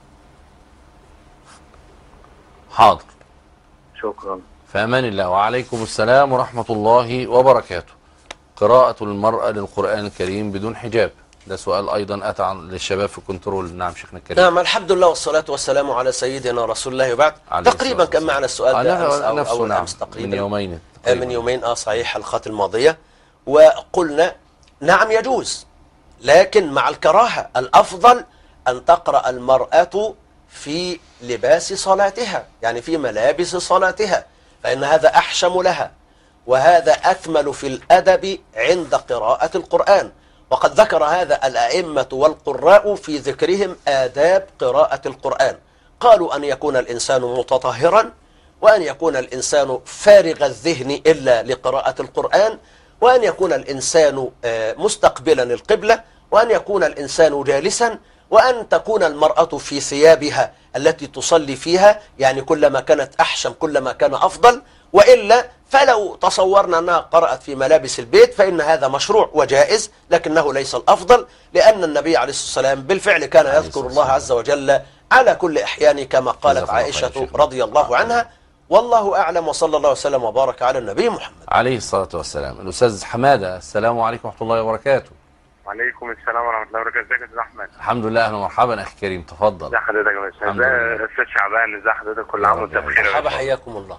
حاضر. شكرا. في أمان الله. وعليكم السلام ورحمة الله وبركاته. قراءة المرأة للقرآن الكريم بدون حجاب، ده سؤال أيضا أتى للشباب في كنترول. نعم شيخنا الكريم. نعم الحمد لله والصلاة والسلام على سيدنا رسول الله وبعد. تقريبا كان معنا السؤال ده أمس أو أمس تقريبا من يومين من يومين صحيح، الحلقات الماضية. وقلنا نعم يجوز، لكن مع الكراهة. الأفضل أن تقرأ المرأة في لباس صلاتها، يعني في ملابس صلاتها، فإن هذا أحشم لها وهذا أكمل في الأدب عند قراءة القرآن. وقد ذكر هذا الأئمة والقراء في ذكرهم آداب قراءة القرآن. قالوا أن يكون الإنسان متطهرا، وأن يكون الإنسان فارغ الذهن إلا لقراءة القرآن، وأن يكون الإنسان مستقبلا القبلة، وأن يكون الإنسان جالسا، وأن تكون المرأة في ثيابها التي تصلي فيها، يعني كلما كانت أحشم كلما كان أفضل، وإلا فلو تصورنا أنها قرأت في ملابس البيت فإن هذا مشروع وجائز، لكنه ليس الأفضل، لأن النبي عليه الصلاة والسلام بالفعل كان يذكر الله عز وجل على كل أحيانه كما قالت عائشة رضي الله عنها. والله أعلم، وصلى الله وسلم وبارك على النبي محمد عليه الصلاة والسلام. الأستاذ حمادة، السلام عليكم ورحمة الله وبركاته. وعليكم السلام ورحمة الله وبركاته. ازيك يا استاذ احمد؟ الحمد لله، اهلا ومرحبا اخي كريم، تفضل. ازي حضرتك يا باشا؟ الحمد لله. ازي استاذ شعبان؟ ازي حضرتك؟ كل عام وانت بخير. مرحبا، حياكم الله.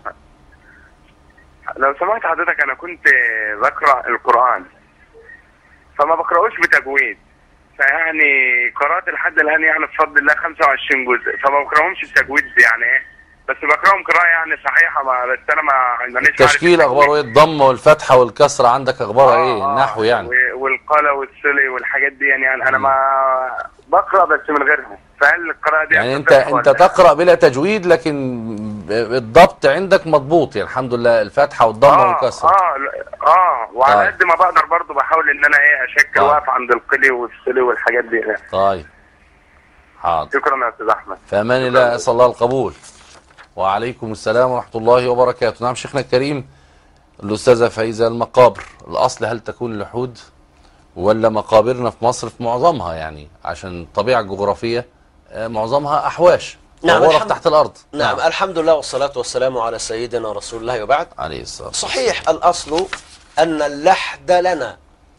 لو سمحت حضرتك، انا كنت بقرا القران فما بقراوش بتجويد، فيعني قرات لحد الان يعني بفضل الله 25 جزء، فما بقراهمش بتجويد يعني ايه، بس بقراهم قراءه يعني صحيحه، بس انا مانيش عارف التشكيل اخباره ايه؟ الضمه والفتحه والكسره عندك اخبارها ايه؟ النحو يعني والقلا والصلي والحاجات دي يعني انا ما بقرا بس من غيرها، فهل القراءه دي يعني انت تقرا بلا تجويد، لكن الضبط عندك مضبوط يعني الحمد لله، الفتحه والضمه والكسره. وعلى قد ما بقدر برضو بحاول ان انا ايه اشكل واقف عند القلي والصلي والحاجات دي. طيب حاضر، شكرا يا استاذ احمد. في امان الله، اسال الله القبول. وعليكم السلام ورحمه الله وبركاته. نعم شيخنا الكريم. الاستاذه فايزه، المقابر الاصل هل تكون لحود ولا مقابرنا في مصر في معظمها يعني عشان الطبيعه الجغرافيه معظمها احواش غرف تحت الارض؟ نعم الحمد لله والصلاه والسلام على سيدنا رسول الله وبعد. عليه الصلاه والسلام. صحيح، الاصل ان اللحد لنا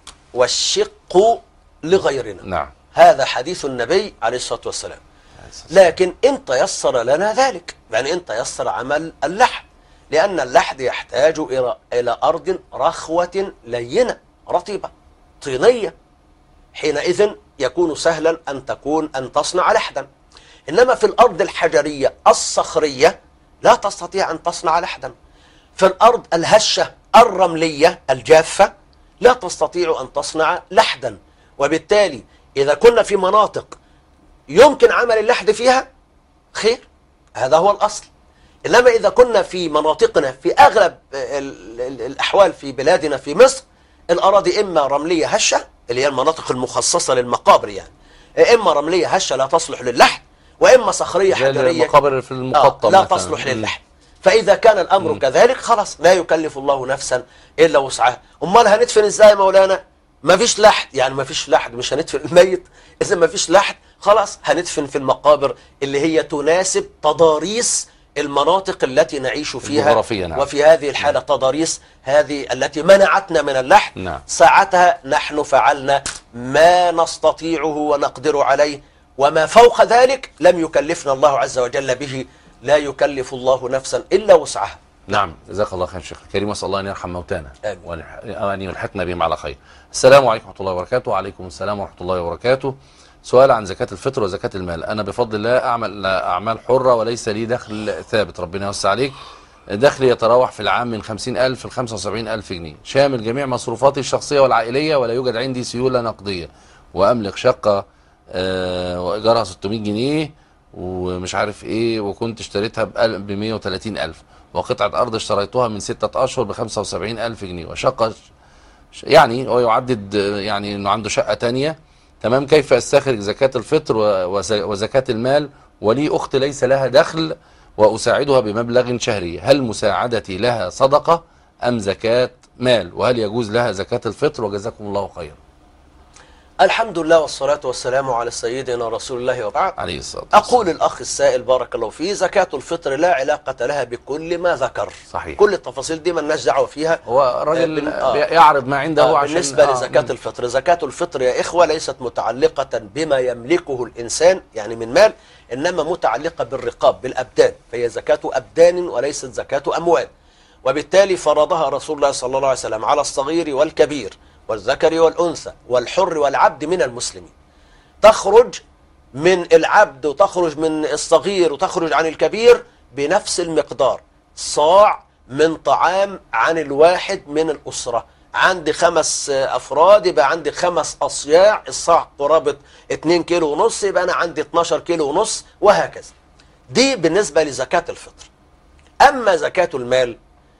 والشق لغيرنا. نعم، هذا حديث النبي عليه الصلاه والسلام. لكن إن تيسر لنا ذلك، يعني إن تيسر عمل اللحد، لأن اللحد يحتاج إلى أرض رخوة لينة رطبة طينية، حينئذ يكون سهلا أن تصنع لحدا. إنما في الأرض الحجرية الصخرية لا تستطيع أن تصنع لحدا. في الأرض الهشة الرملية الجافة لا تستطيع أن تصنع لحدا. وبالتالي إذا كنا في مناطق يمكن عمل اللحد فيها خير، هذا هو الأصل. إنما إذا كنا في مناطقنا في أغلب الأحوال في بلادنا في مصر الأراضي إما رملية هشة اللي هي المناطق المخصصة للمقابر، يعني إما رملية هشة لا تصلح للحد، وإما صخرية حجرية المقابر في المقطم لا تصلح للحد. فإذا كان الأمر كذلك خلاص لا يكلف الله نفسا إلا وسعها. أمال هندفن إزاي يا مولانا؟ ما فيش لحد، يعني ما فيش لحد، مش هندفن الميت. إذا ما فيش لحد خلاص هندفن في المقابر اللي هي تناسب تضاريس المناطق التي نعيش فيها. نعم. وفي هذه الحالة تضاريس هذه التي منعتنا من اللحد. نعم. ساعتها نحن فعلنا ما نستطيعه ونقدر عليه، وما فوق ذلك لم يكلفنا الله عز وجل به. لا يكلف الله نفسا إلا وسعها. نعم، جزاك الله خير شيخ الكريم، واسال الله ان يرحم موتانا آمين. وان يلحقنا بهم على خير. السلام عليكم ورحمه الله وبركاته. وعليكم السلام ورحمه الله وبركاته. سؤال عن زكاة الفطر وزكاة المال. أنا بفضل الله أعمل أعمال حرة وليس لي دخل ثابت، ربنا يوسع عليك. دخلي يتراوح في العام من 50,000 ل 75,000 جنيه، شامل جميع مصروفاتي الشخصية والعائلية، ولا يوجد عندي سيولة نقدية، وأملك شقة وإيجارها 600 جنيه ومش عارف إيه، وكنت اشتريتها ب 130,000، وقطعة أرض اشتريتها من 6 أشهر ب 75,000 جنيه، وشقة يعني هو يعدد يعني إنه عنده شقة تانية. تمام. كيف استخرج زكاة الفطر وزكاة المال؟ ولي أخت ليس لها دخل وأساعدها بمبلغ شهري، هل مساعدتي لها صدقة أم زكاة مال؟ وهل يجوز لها زكاة الفطر؟ وجزاكم الله خيرا. الحمد لله والصلاة والسلام على سيدنا رسول الله وبعد. عليه الصلاة والسلام. أقول الأخ السائل بارك الله فيه، زكاة الفطر لا علاقة لها بكل ما ذكر. صحيح. كل التفاصيل دي مالناش دعوة فيها. هو الراجل يعرض ما عنده عشان بالنسبة لزكاة الفطر، زكاة الفطر يا إخوة ليست متعلقة بما يملكه الإنسان يعني من مال، إنما متعلقة بالرقاب بالأبدان، فهي زكاة أبدان وليست زكاة أموال. وبالتالي فرضها رسول الله صلى الله عليه وسلم على الصغير والكبير والذكر والأنثى والحر والعبد من المسلمين. تخرج من العبد وتخرج من الصغير وتخرج عن الكبير بنفس المقدار، صاع من طعام عن الواحد من الأسرة. عندي 5 أفراد يبقى عندي 5 أصياع، الصاع قرابة 2 كيلو ونص، يبقى أنا عندي 12 كيلو ونص، وهكذا. دي بالنسبة لزكاة الفطر. أما زكاة المال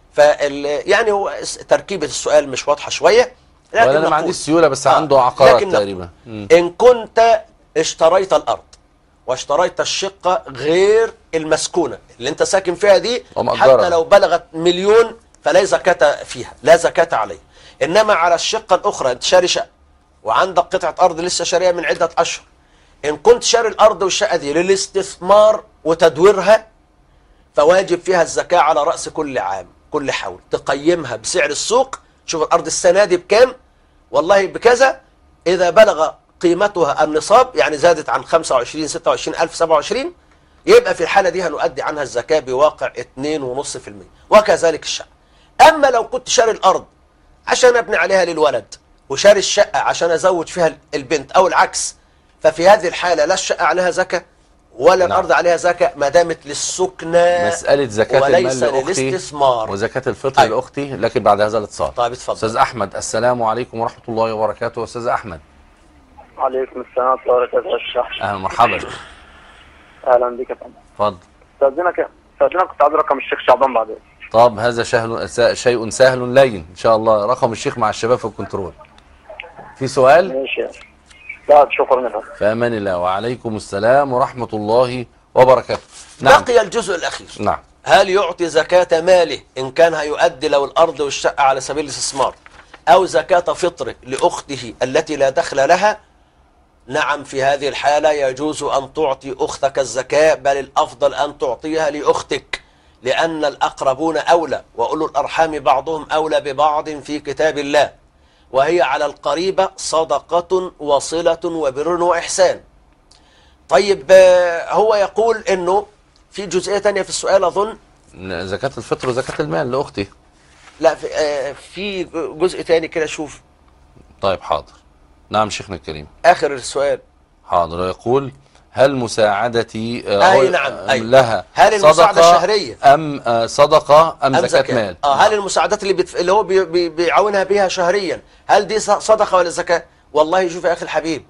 يعني هو تركيبة السؤال مش واضحة شوية، لكن أنا ما عنديش سيولة بس عنده عقارات تقريبا. إن كنت اشتريت الأرض واشتريت الشقة غير المسكونة اللي انت ساكن فيها دي، حتى لو بلغت 1,000,000 فلا زكاة فيها، لا زكاة عليه. إنما على الشقة الأخرى، أنت شاري شقة وعندك قطعة أرض لسه شاريها من عدة أشهر، إن كنت شاري الأرض والشقة دي للاستثمار وتدويرها فواجب فيها الزكاة على رأس كل عام، كل حول تقيمها بسعر السوق. شوف الأرض السنة دي بكام، والله بكذا، إذا بلغ قيمتها النصاب يعني زادت عن 25 26 ألف 27، يبقى في الحالة دي هنؤدي عنها الزكاة بواقع 2.5%، وكذلك الشقة. أما لو كنت شاري الأرض عشان أبني عليها للولد وشاري الشقة عشان أزوج فيها البنت أو العكس، ففي هذه الحالة لا الشقة عليها زكاة ولا الأرض عليها زكاة ما دامت للسكنى، مسألة زكاة وليس المال لأختي للاستثمار وزكاة الفطر لأختي، لكن بعد هذا الاتصال. طيب اتفضل. أستاذ أحمد، السلام عليكم ورحمة الله وبركاته. أستاذ أحمد. عليكم السلام ورحمة الله وبركاته يا شيخ. أهلا مرحبا. أهلا بك يا فندم. اتفضل. استاذنك كنت عايز رقم الشيخ شعبان بعدين. طب هذا شيء سهل لين إن شاء الله. رقم الشيخ مع الشباب في الكنترول. في سؤال؟ ماشي. لا شكرا لك. في أمان الله. وعليكم السلام ورحمة الله وبركاته. نعم. بقي الجزء الأخير. نعم. هل يعطي زكاة ماله إن كان هيؤدي لو الأرض والشقة على سبيل الاستثمار، أو زكاة فطره لأخته التي لا دخل لها؟ نعم، في هذه الحالة يجوز أن تعطي أختك الزكاة، بل الأفضل أن تعطيها لأختك، لأن الأقربون أولى، وأولو الأرحام بعضهم أولى ببعض في كتاب الله، وهي على القريبة صدقة وصلة وبر وإحسان. طيب هو يقول إنه في جزئية تانية في السؤال أظن، زكاة الفطر وزكاة المال لأختي. لا في جزء تاني كده شوف. طيب حاضر. نعم شيخنا الكريم. آخر السؤال. حاضر. يقول هل مساعدتي لها هل المساعدة الشهرية أم صدقة أم زكاة مال؟ هل المساعدات اللي هو بيعاونها بها شهريا هل دي صدقة ولا زكاة؟ والله شوف يا أخي الحبيب،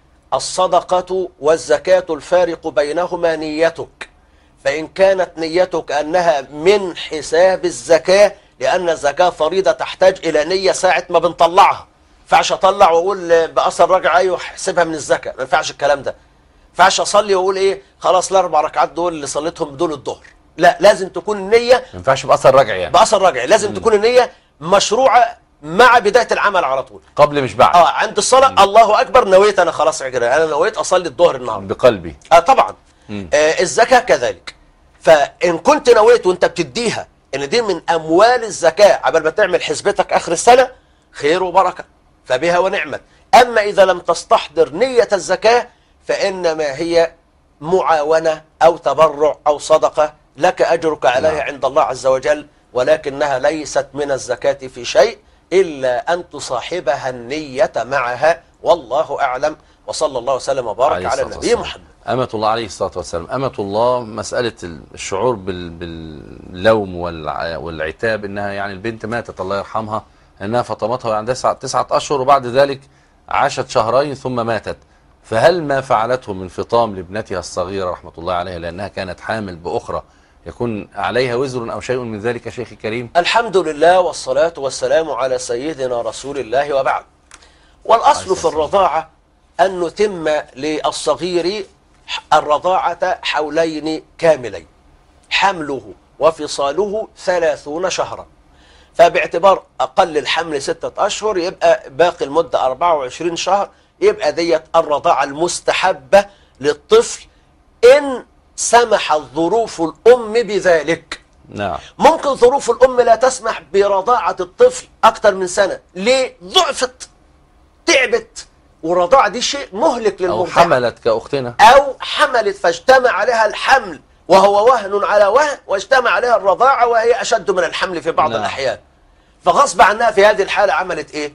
الصدقة والزكاة الفارق بينهما نيتك، فإن كانت نيتك أنها من حساب الزكاة، لأن الزكاة فريضة تحتاج إلى نية ساعة ما بنطلعها. ما ينفعش أطلع وأقول بأثر رجع أيوه احسبها من الزكاة، ما ينفعش الكلام ده. ما ينفعش أصلي وأقول إيه خلاص ال4 ركعات دول اللي صليتهم دول الظهر، لا، لازم تكون النية ما ينفعش بأثر رجع، يعني بأثر رجع لازم تكون النية مشروعة مع بداية العمل على طول، قبل مش بعد. عند الصلاة الله أكبر نويت أنا خلاص أنا نويت أصلي الظهر النهارده بقلبي. طبعا. الزكاة كذلك، فإن كنت نويت وأنت بتديها إن دي من أموال الزكاة قبل ما تعمل حسبتك آخر السنة، خير وبركة فبها ونعمت. أما إذا لم تستحضر نية الزكاة فإنما هي معاونة أو تبرع أو صدقة، لك أجرك عليها عند الله عز وجل، ولكنها ليست من الزكاة في شيء إلا أن تصاحبها النية معها، والله أعلم. وصلى الله وسلم وبارك على النبي محمد. أمة الله عليه الصلاة والسلام. أمة الله، مسألة الشعور باللوم والعتاب إنها يعني البنت ماتت الله يرحمها، أنها فطمتها وعندها 9 أشهر وبعد ذلك عاشت شهرين ثم ماتت، فهل ما فعلته من فطام لابنتها الصغيرة رحمة الله عليها لأنها كانت حامل بأخرى يكون عليها وزر أو شيء من ذلك شيخ الكريم؟ الحمد لله والصلاة والسلام على سيدنا رسول الله وبعد. والأصل في الرضاعة أن نتم للصغير الرضاعة حولين كاملين، حمله وفصاله 30 شهرا، فباعتبار أقل الحمل 6 أشهر يبقى باقي المدة 24 شهر، يبقى ديت الرضاعة المستحبة للطفل إن سمحت ظروف الأم بذلك. نعم. ممكن ظروف الأم لا تسمح برضاعة الطفل أكثر من سنة، ليه؟ ضعفت، تعبت، والرضاعة دي شيء مهلك للمرضع، أو حملت كأختنا، أو حملت فاجتمع عليها الحمل وهو وهن على وهن، واجتمع عليها الرضاعة وهي أشد من الحمل في بعض الأحيان، فغصب عنها في هذه الحالة عملت إيه؟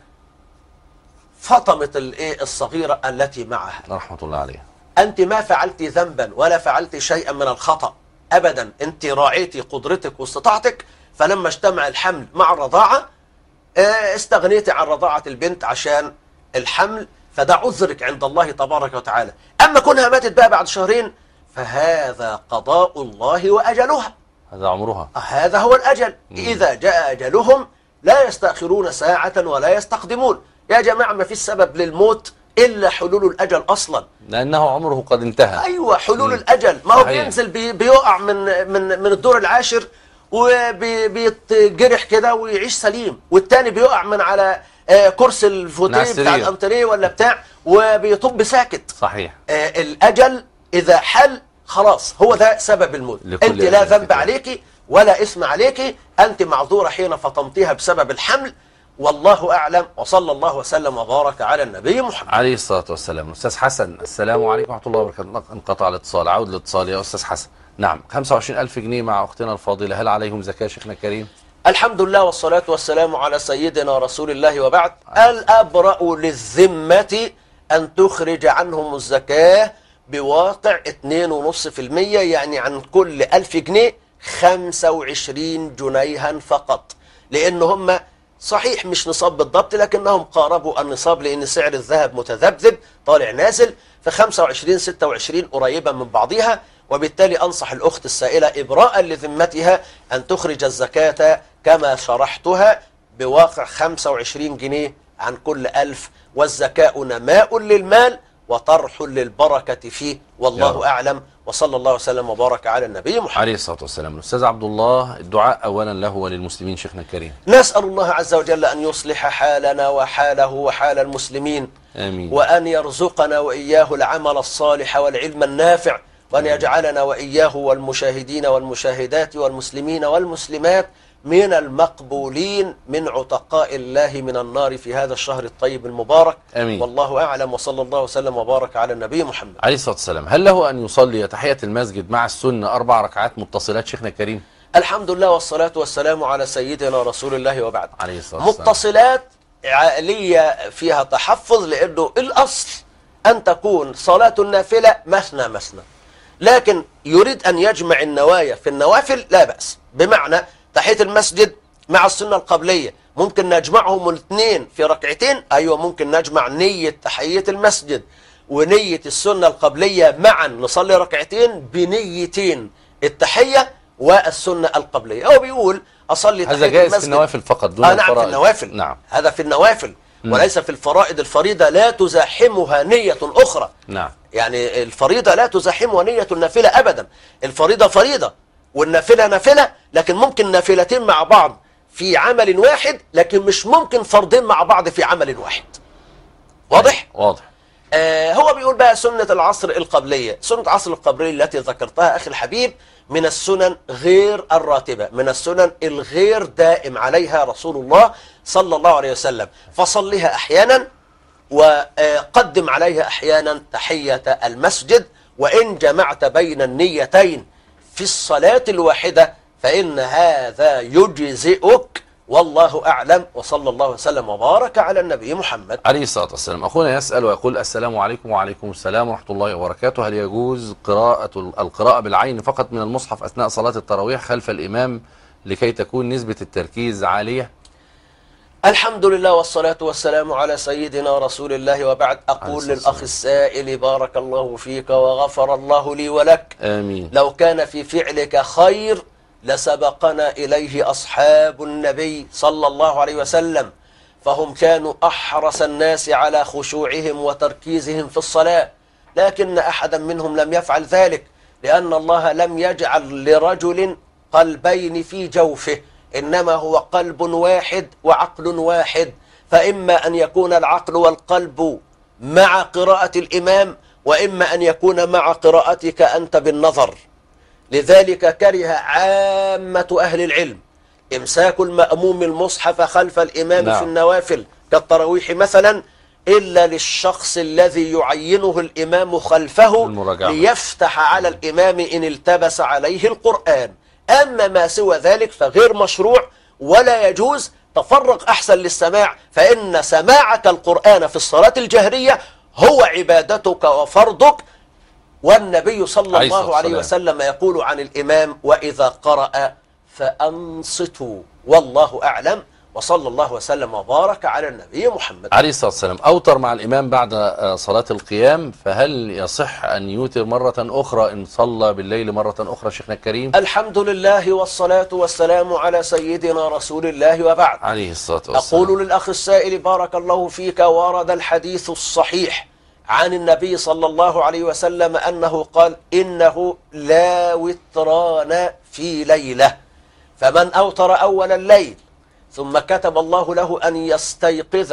فطمت الصغيرة التي معها رحمة الله عليها. أنت ما فعلت ذنبا ولا فعلت شيئا من الخطأ أبدا، أنت راعيتي قدرتك واستطاعتك، فلما اجتمع الحمل مع الرضاعة استغنيتي عن رضاعة البنت عشان الحمل، فده عذرك عند الله تبارك وتعالى. أما كونها ماتت بقى بعد شهرين فهذا قضاء الله وأجلها، هذا عمرها، هذا هو الأجل. إذا جاء أجلهم لا يستأخرون ساعة ولا يستقدمون. يا جماعة ما في سبب للموت إلا حلول الأجل أصلا، لأنه عمره قد انتهى. أيوة حلول الأجل، ما هو بينزل بيقع من الدور العاشر وبيتجرح كده ويعيش سليم، والتاني بيقع من على كرسي الفوتيه بتاع الانتريه ولا بتاع وبيطب ساكت. صحيح. الأجل إذا حل خلاص هو ده سبب الموت. أنت لا ذنب عليك ولا إثم عليك، أنت معذورة حين فطمتيها بسبب الحمل، والله أعلم. وصلى الله وسلم وبارك على النبي محمد عليه الصلاة والسلام. أستاذ حسن، السلام عليكم ورحمة الله وبركاته. انقطع الاتصال، عود الاتصال يا أستاذ حسن. نعم، 25,000 جنيه مع أختنا الفاضلة، هل عليهم زكاة شيخنا الكريم؟ الحمد لله والصلاة والسلام على سيدنا رسول الله وبعد. الأبرأ للذمة أن تخرج عنهم الزكاة بواقع 2.5%، يعني عن كل 1000 جنيه 25 جنيها فقط، لأن هم صحيح مش نصاب بالضبط لكنهم قاربوا النصاب، لأن سعر الذهب متذبذب طالع نازل، ف25 26 قريبة من بعضها. وبالتالي أنصح الأخت السائلة إبراء لذمتها أن تخرج الزكاة كما شرحتها بواقع 25 جنيه عن كل 1000، والزكاة نماء للمال وطرح للبركة فيه، والله أعلم. وصلى الله وسلم وبارك على النبي محمد عليه الصلاة والسلام. الأستاذ عبد الله، الدعاء أولا له وللمسلمين شيخنا الكريم. نسأل الله عز وجل أن يصلح حالنا وحاله وحال المسلمين، آمين. وأن يرزقنا وإياه العمل الصالح والعلم النافع، وأن يجعلنا وإياه والمشاهدين والمشاهدات والمسلمين والمسلمات من المقبولين من عتقاء الله من النار في هذا الشهر الطيب المبارك. آمين. والله أعلم. وصلى الله وسلم وبارك على النبي محمد عليه الصلاة والسلام. هل له أن يصلي تحية المسجد مع السنة 4 ركعات متصلات شيخنا الكريم؟ الحمد لله والصلاة والسلام على سيدنا رسول الله وبعد. عليه الصلاة والسلام. متصلات عائلية فيها تحفظ، لأنه الأصل أن تكون صلاة النافلة مثنى مثنى، لكن يريد أن يجمع النوايا في النوافل لا بأس. بمعنى تحية المسجد مع السنة القبلية ممكن نجمعهم الاثنين في ركعتين، أيوة ممكن نجمع نية تحية المسجد ونية السنة القبلية معا، نصلي ركعتين بنيتين التحية والسنة القبلية. هو بيقول أصلي تحية هذا جائز في النوافل فقط دون نعم الفرائض. في النوافل. نعم، هذا في النوافل وليس في الفرائض. الفريضة لا تزاحمها نية أخرى. نعم، يعني الفريضة لا تزاحمها نية النافلة أبدا. الفريضة فريضة والنافلة نافلة، لكن ممكن نافلتين مع بعض في عمل واحد، لكن مش ممكن فرضين مع بعض في عمل واحد. واضح؟ واضح. هو بيقول بقى سنة العصر القبلية. سنة العصر القبلية التي ذكرتها أخي الحبيب من السنن غير الراتبة، من السنن الغير دائم عليها رسول الله صلى الله عليه وسلم، فصلها أحيانا وقدم عليها أحيانا تحية المسجد. وإن جمعت بين النيتين في الصلاة الواحدة فإن هذا يجزئك، والله أعلم. وصلى الله وسلم وبارك على النبي محمد عليه الصلاة والسلام. أخونا يسأل ويقول السلام عليكم. وعليكم السلام ورحمة الله وبركاته. هل يجوز القراءة بالعين فقط من المصحف أثناء صلاة التراويح خلف الإمام لكي تكون نسبة التركيز عالية؟ الحمد لله والصلاة والسلام على سيدنا رسول الله وبعد. أقول للأخ السائل بارك الله فيك وغفر الله لي ولك. آمين. لو كان في فعلك خير لسبقنا إليه أصحاب النبي صلى الله عليه وسلم، فهم كانوا أحرص الناس على خشوعهم وتركيزهم في الصلاة، لكن أحدا منهم لم يفعل ذلك، لأن الله لم يجعل لرجل قلبين في جوفه، إنما هو قلب واحد وعقل واحد، فإما أن يكون العقل والقلب مع قراءة الإمام، وإما أن يكون مع قراءتك أنت بالنظر. لذلك كره عامة أهل العلم إمساك المأموم المصحف خلف الإمام في النوافل كالتراويح مثلا، إلا للشخص الذي يعينه الإمام خلفه ليفتح على الإمام إن التبس عليه القرآن. أما ما سوى ذلك فغير مشروع ولا يجوز. تفرغ أحسن للسماع، فإن سماعك القرآن في الصلاة الجهرية هو عبادتك وفرضك. والنبي صلى الله عليه وسلم يقول عن الإمام وإذا قرأ فأنصتوا، والله أعلم. وصلى الله وسلم وبارك على النبي محمد عليه الصلاة والسلام. أوتر مع الإمام بعد صلاة القيام، فهل يصح أن يوتر مرة أخرى إن صلى بالليل مرة أخرى شيخنا الكريم؟ الحمد لله والصلاة والسلام على سيدنا رسول الله وبعد. عليه الصلاة والسلام. أقول للأخ السائل بارك الله فيك، ورد الحديث الصحيح عن النبي صلى الله عليه وسلم أنه قال إنه لا وتران في ليلة، فمن أوتر أول الليل ثم كتب الله له أن يستيقظ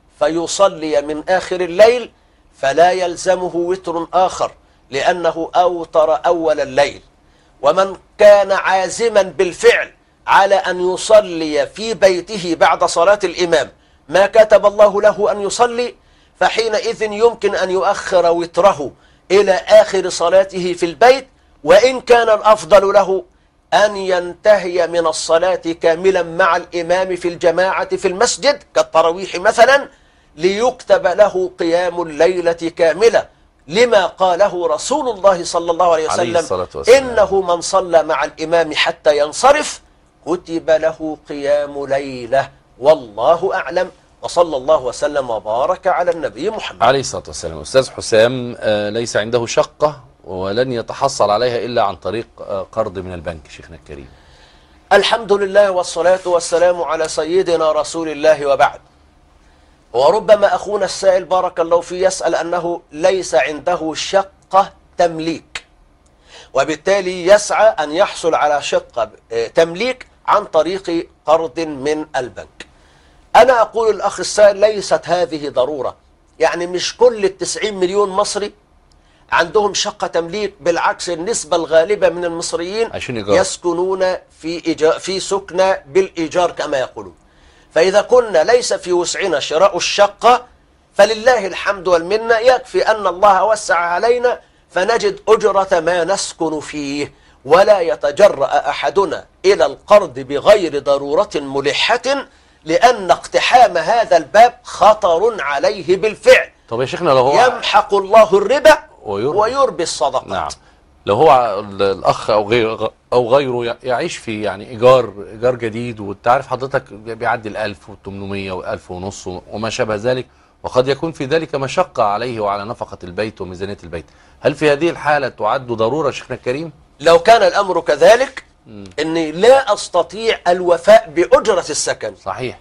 فيصلي من آخر الليل فلا يلزمه وتر آخر لأنه أوتر أول الليل. ومن كان عازما بالفعل على أن يصلي في بيته بعد صلاة الإمام ما كتب الله له أن يصلي، فحينئذ يمكن أن يؤخر وتره إلى آخر صلاته في البيت، وإن كان الأفضل له أن ينتهي من الصلاة كاملا مع الإمام في الجماعة في المسجد كالتراويح مثلا، ليكتب له قيام الليلة كاملة، لما قاله رسول الله صلى الله عليه وسلم إنه من صلى مع الإمام حتى ينصرف كتب له قيام ليلة. والله أعلم، وصلى الله وسلم وبارك على النبي محمد عليه الصلاة والسلام. أستاذ حسام ليس عنده شقة ولن يتحصل عليها إلا عن طريق قرض من البنك، شيخنا الكريم. الحمد لله والصلاة والسلام على سيدنا رسول الله وبعد. وربما أخونا السائل بارك الله فيه يسأل أنه ليس عنده شقة تمليك، وبالتالي يسعى أن يحصل على شقة تمليك عن طريق قرض من البنك. أنا أقول الأخ السائل ليست هذه ضرورة، يعني مش كل 90 مليون مصري عندهم شقة تمليك، بالعكس النسبة الغالبة من المصريين يسكنون في سكنة بالإيجار كما يقولون. فإذا كنا ليس في وسعنا شراء الشقة فلله الحمد والمنة، يكفي أن الله وسع علينا فنجد أجرة ما نسكن فيه، ولا يتجرأ أحدنا إلى القرض بغير ضرورة ملحة، لأن اقتحام هذا الباب خطر عليه بالفعل. طب يا شيخنا لو هو يمحق الله الربا ويربي الصدقات. نعم. لو هو الأخ أو غيره يعيش في يعني إيجار جديد، وأنت عارف حضرتك بيعدي 1800 و1500 وما شابه ذلك، وقد يكون في ذلك مشقة عليه وعلى نفقة البيت وميزانية البيت، هل في هذه الحالة تعد ضرورة شيخنا الكريم؟ لو كان الأمر كذلك أني لا أستطيع الوفاء بأجرة السكن. صحيح.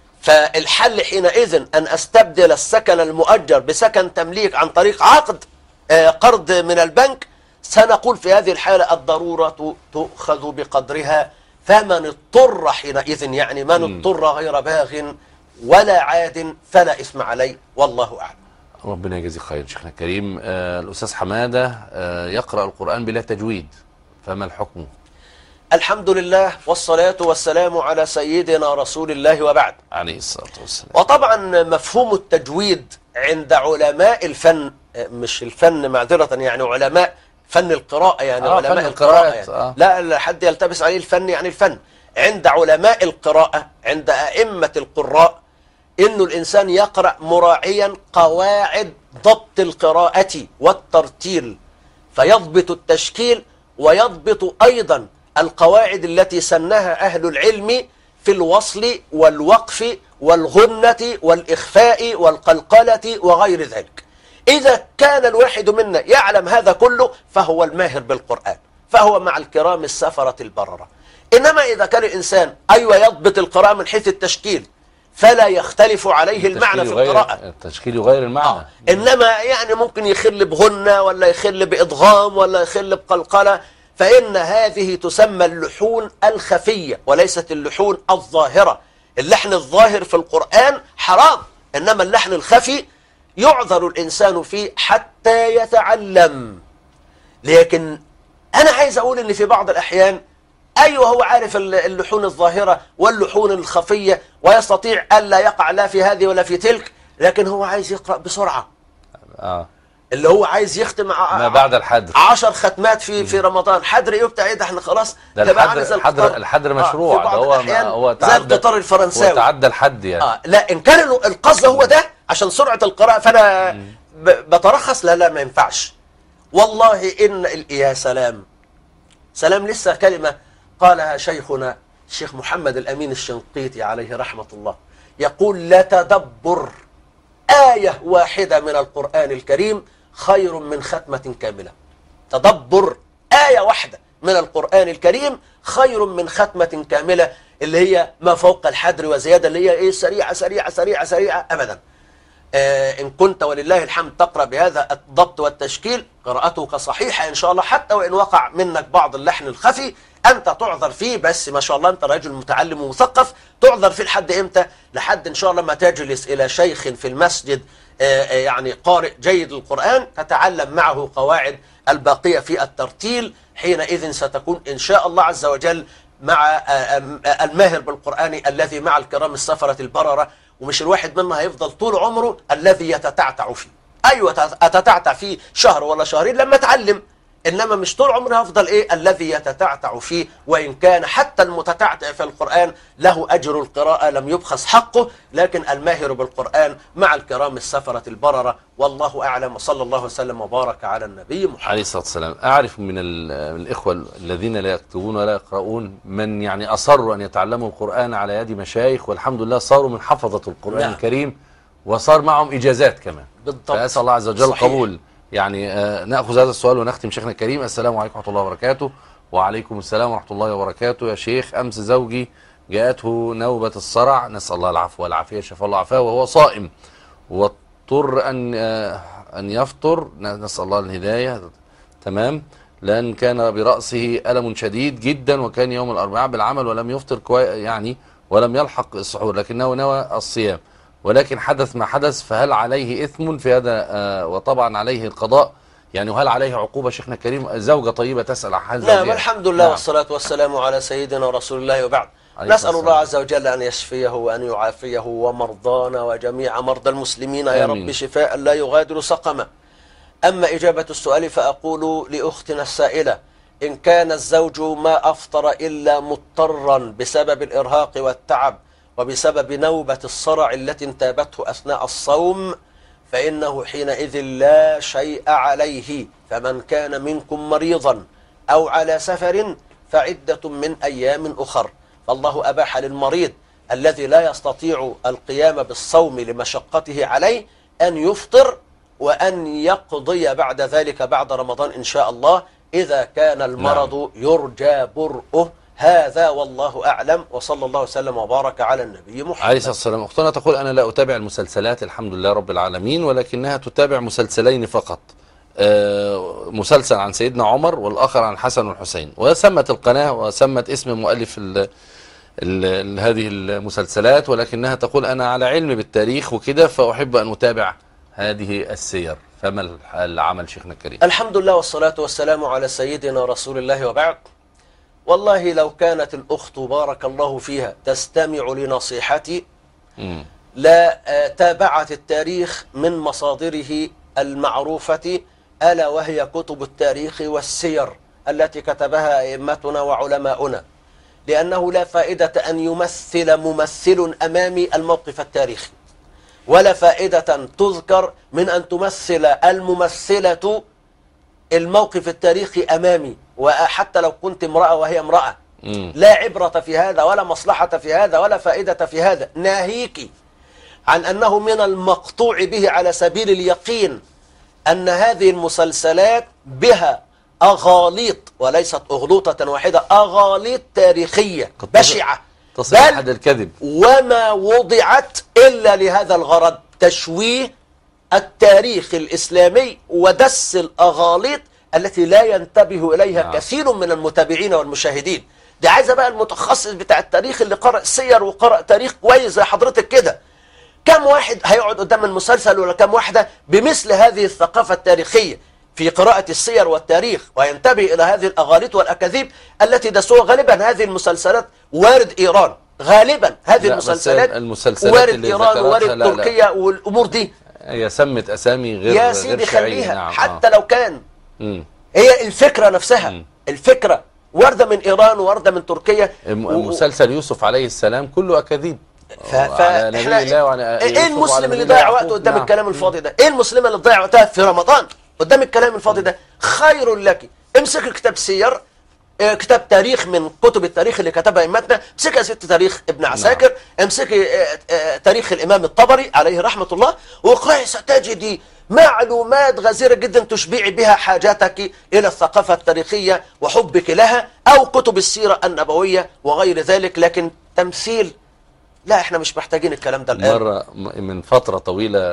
فالحل حينئذ أن أستبدل السكن المؤجر بسكن تمليك عن طريق عقد قرض من البنك. سنقول في هذه الحالة الضرورة تؤخذ بقدرها، فمن اضطر حينئذ، يعني من اضطر غير باغ ولا عاد فلا إثم عليه، والله أعلم. ربنا يجزيك خير. شيخنا الكريم الأستاذ حمادة يقرأ القرآن بلا تجويد، فما الحكم؟ الحمد لله والصلاة والسلام على سيدنا رسول الله وبعد عليه الصلاة والسلام. وطبعا مفهوم التجويد عند علماء الفن، مش الفن معذرة، يعني علماء فن القراءة، يعني علماء القراءة يعني. لا حد يلتبس عليه الفن، يعني الفن عند علماء القراءة، عند أئمة القراء، إنه الإنسان يقرأ مراعيا قواعد ضبط القراءة والترتيل، فيضبط التشكيل ويضبط أيضا القواعد التي سنها أهل العلم في الوصل والوقف والغنة والإخفاء والقلقلة وغير ذلك. إذا كان الواحد منا يعلم هذا كله فهو الماهر بالقرآن، فهو مع الكرام السفرة البررة. إنما إذا كان الإنسان يضبط القراءة من حيث التشكيل فلا يختلف عليه المعنى في القراءة، التشكيل يغير المعنى. إنما يعني ممكن يخل بغنة ولا يخل بإضغام ولا يخل بقلقلة، فإن هذه تسمى اللحون الخفية وليست اللحون الظاهرة. اللحن الظاهر في القرآن حرام، إنما اللحن الخفي يعذر الإنسان فيه حتى يتعلم. لكن أنا عايز أقول إن في بعض الأحيان أيوه هو عارف اللحون الظاهرة واللحون الخفية ويستطيع ألا يقع لا في هذه ولا في تلك، لكن هو عايز يقرأ بسرعة. اللي هو عايز يختم ما بعد الحدر 10 ختمات في رمضان. حدر ايه بتاع ايه ده؟ احنا خلاص الحدر مشروع، ده هو زي القطار الفرنساوي تعدى الحد يعني. لا ان كان القصد هو ده عشان سرعة القراءة فانا بترخص، لا ما ينفعش والله. ان يا سلام لسه كلمة قالها شيخنا الشيخ محمد الأمين الشنقيطي عليه رحمة الله، يقول: لتدبر آية واحدة من القرآن الكريم خير من ختمة كاملة. تدبر آية واحدة من القرآن الكريم خير من ختمة كاملة، اللي هي ما فوق الحدر وزيادة، اللي هي إيه؟ سريعة سريعة سريعة سريعة أبدا. إن كنت ولله الحمد تقرأ بهذا الضبط والتشكيل قراءتك صحيحة إن شاء الله، حتى وإن وقع منك بعض اللحن الخفي أنت تعذر فيه، بس ما شاء الله أنت رجل متعلم ومثقف. تعذر فيه لحد إمتى؟ لحد إن شاء الله ما تجلس إلى شيخ في المسجد يعني قارئ جيد للقرآن تتعلم معه قواعد الباقية في الترتيل. حينئذ ستكون إن شاء الله عز وجل مع الماهر بالقرآن الذي مع الكرام السفرة البررة، ومش الواحد منا هيفضل طول عمره الذي يتتعتع فيه. أيوة أتتعتع فيه شهر ولا شهرين لما أتعلم، إنما مش طول عمري هفضل الذي يتتعتع فيه. وإن كان حتى المتتعتع في القرآن له أجر القراءة لم يبخس حقه، لكن الماهر بالقرآن مع الكرام السفرة البررة. والله أعلم، وصلى الله وسلم وبارك على النبي محمد عليه الصلاة والسلام. أعرف من الإخوة الذين لا يكتبون ولا يقرؤون من يعني أصروا أن يتعلموا القرآن على يد مشايخ، والحمد لله صاروا من حفظة القرآن الكريم، وصار معهم إجازات كمان. بالضبط. فأسأل الله عز وجل صحيح. قبول. يعني نأخذ هذا السؤال ونختم. شيخنا الكريم، السلام عليكم ورحمة الله وبركاته. وعليكم السلام ورحمة الله وبركاته. يا شيخ، أمس زوجي جاءته نوبة الصرع، نسأل الله العفو والعافية، شفى الله عافاه، وهو صائم واضطر أن يفطر، نسأل الله الهداية. تمام. لأن كان برأسه ألم شديد جدا، وكان يوم الأربعاء بالعمل ولم يفطر يعني ولم يلحق السحور، لكنه نوى الصيام، ولكن حدث ما حدث. فهل عليه إثم في هذا؟ وطبعا عليه القضاء يعني، وهل عليه عقوبة؟ شيخنا الكريم، زوجة طيبة تسأل عن حال زوجها. نعم، الحمد لله. نعم. والصلاة والسلام على سيدنا رسول الله، وبعد. نسأل الله عز وجل أن يشفيه وأن يعافيه ومرضانا وجميع مرضى المسلمين يا رب شفاء لا يغادر سقما. أما إجابة السؤال فأقول لأختنا السائلة: إن كان الزوج ما أفطر إلا مضطرا بسبب الإرهاق والتعب وبسبب نوبة الصرع التي انتابته أثناء الصوم، فإنه حينئذ لا شيء عليه. فمن كان منكم مريضا أو على سفر فعدة من أيام أخر. فالله أباح للمريض الذي لا يستطيع القيام بالصوم لمشقته عليه أن يفطر، وأن يقضي بعد ذلك بعد رمضان إن شاء الله إذا كان المرض يرجى برؤه. هذا والله أعلم، وصلى الله وسلم وبارك على النبي محمد عليه الصلاة والسلام. أختنا تقول: أنا لا أتابع المسلسلات الحمد لله رب العالمين، ولكنها تتابع مسلسلين فقط، مسلسل عن سيدنا عمر والآخر عن الحسن والحسين، وسمت القناة وسمت اسم مؤلف هذه المسلسلات، ولكنها تقول: أنا على علم بالتاريخ وكده، فأحب أن أتابع هذه السير. فما العمل شيخنا الكريم؟ الحمد لله والصلاة والسلام على سيدنا رسول الله، وبعد. والله لو كانت الأخت بارك الله فيها تستمع لنصيحتي لا تابعت التاريخ من مصادره المعروفة، ألا وهي كتب التاريخ والسير التي كتبها أئمتنا وعلماؤنا، لأنه لا فائدة أن يمثل ممثل أمامي الموقف التاريخي، ولا فائدة تذكر من أن تمثل الممثلة الموقف التاريخي أمامي، وحتى لو كنت امرأة وهي امرأة. لا عبرة في هذا ولا مصلحة في هذا ولا فائدة في هذا. ناهيك عن أنه من المقطوع به على سبيل اليقين أن هذه المسلسلات بها أغاليط، وليست أغلوطة واحدة، أغاليط تاريخية بشعة، تصل حد الكذب، وما وضعت إلا لهذا الغرض: تشويه التاريخ الإسلامي ودس الأغاليط التي لا ينتبه إليها كثير من المتابعين والمشاهدين. دي عايزة بقى المتخصص بتاع التاريخ اللي قرأ سير وقرأ تاريخ كويس زي حضرتك كده. كم واحد هيقعد قدام المسلسل ولا كم واحدة بمثل هذه الثقافة التاريخية في قراءة السير والتاريخ، وينتبه إلى هذه الأغاليط والأكاذيب التي دسوها؟ غالبا هذه المسلسلات وارد إيران، غالبا هذه المسلسلات وارد إيران وارد تركيا والأمور دي. هي سمت أسامي غير يا سيدي خليها. نعم. حتى لو كان هي الفكرة نفسها الفكرة واردة من إيران وواردة من تركيا. مسلسل يوسف عليه السلام كله أكاذيب. ايه المسلم اللي ضيع وقته قدام الكلام الفاضي ده؟ ايه المسلمة اللي ضيع وقتها في رمضان قدام الكلام الفاضي ده؟ خير لك امسك كتاب سير، كتاب تاريخ من كتب التاريخ اللي كتبها ائمتنا، امسك يا ست تاريخ ابن عساكر، امسك تاريخ الامام الطبري عليه رحمة الله، واقرأي ستجدي معلومات غزيرة جدا تشبعي بها حاجاتك إلى الثقافة التاريخية وحبك لها، أو كتب السيرة النبوية وغير ذلك. لكن تمثيل لا، احنا مش محتاجين الكلام ده الآن. مرة من فترة طويلة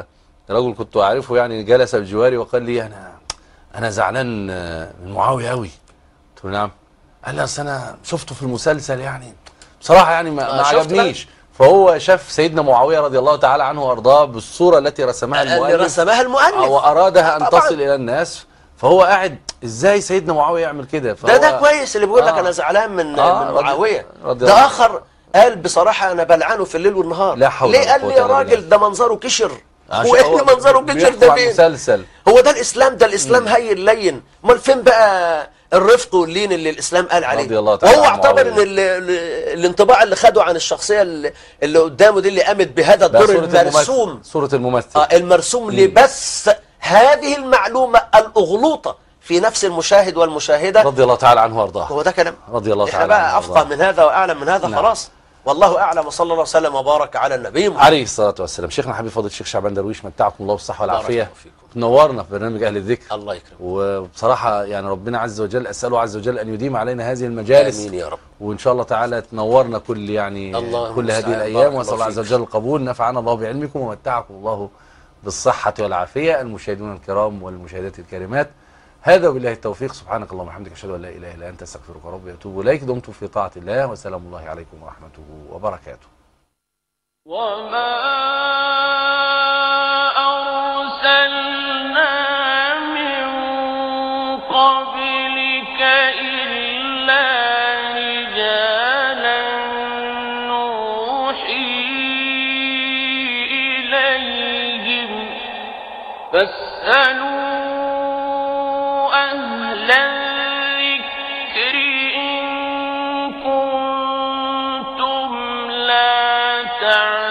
رجل كنت اعرفه يعني جلس بجواري وقال لي انا زعلان من معاويه قوي. قلت له نعم. قال لي اصل انا شفته في المسلسل يعني بصراحه يعني ما عجبنيش. فهو شاف سيدنا معاويه رضي الله تعالى عنه وارضاه بالصوره التي رسمها المؤلف وارادها ان تصل الى الناس. فهو قاعد ازاي سيدنا معاويه يعمل كده؟ ده كويس اللي بيقول لك انا زعلان من معاويه. ده اخر قال بصراحه انا بلعنه في الليل والنهار. لا حول ليه؟ قال لي يا راجل ده منظره كشر. هو ايه اللي منظره كشر ده فين؟ مسلسل. هو ده الاسلام؟ ده الاسلام هين لين. امال فين بقى الرفق واللين اللي الاسلام قال عليه؟ رضي الله تعالى هو اعتبر ان الانطباع اللي خده عن الشخصيه اللي قدامه دي اللي قامت بهذا الدور المرسوم، صوره الممثل المرسوم لبث هذه المعلومه الاغلوطه في نفس المشاهد والمشاهده رضي الله تعالى عنه وارضاه. هو ده كلام رضي الله تعالى عنه. احنا بقى افقه من هذا واعلم من هذا. نعم. خلاص والله اعلم، وصلى الله وسلم وبارك على النبي محمد عليه الصلاه والسلام. شيخنا حبيب فضيله الشيخ شعبان درويش، متعكم الله بالصحه والعافيه، نورنا في برنامج اهل الذكر. الله يكرمك. وبصراحه يعني ربنا عز وجل اساله عز وجل ان يديم علينا هذه المجالس. امين يا رب. وان شاء الله تعالى تنورنا كل كل هذه الايام، واسال الله عز وجل القبول. نفعنا الله بعلمكم ومتعكم الله بالصحه والعافيه. المشاهدون الكرام والمشاهدات الكريمات، هذا وبالله التوفيق. سبحانك اللهم وبحمدك، اشهد ان لا اله الا انت، استغفرك ربي واتوب اليك. دمتم في طاعه الله، وسلام الله عليكم ورحمته وبركاته. وما أرسلنا من قبلك إلا رجالا نوحي إليهم فاسألوا أهل الذكر إن كنتم لا تعلمون.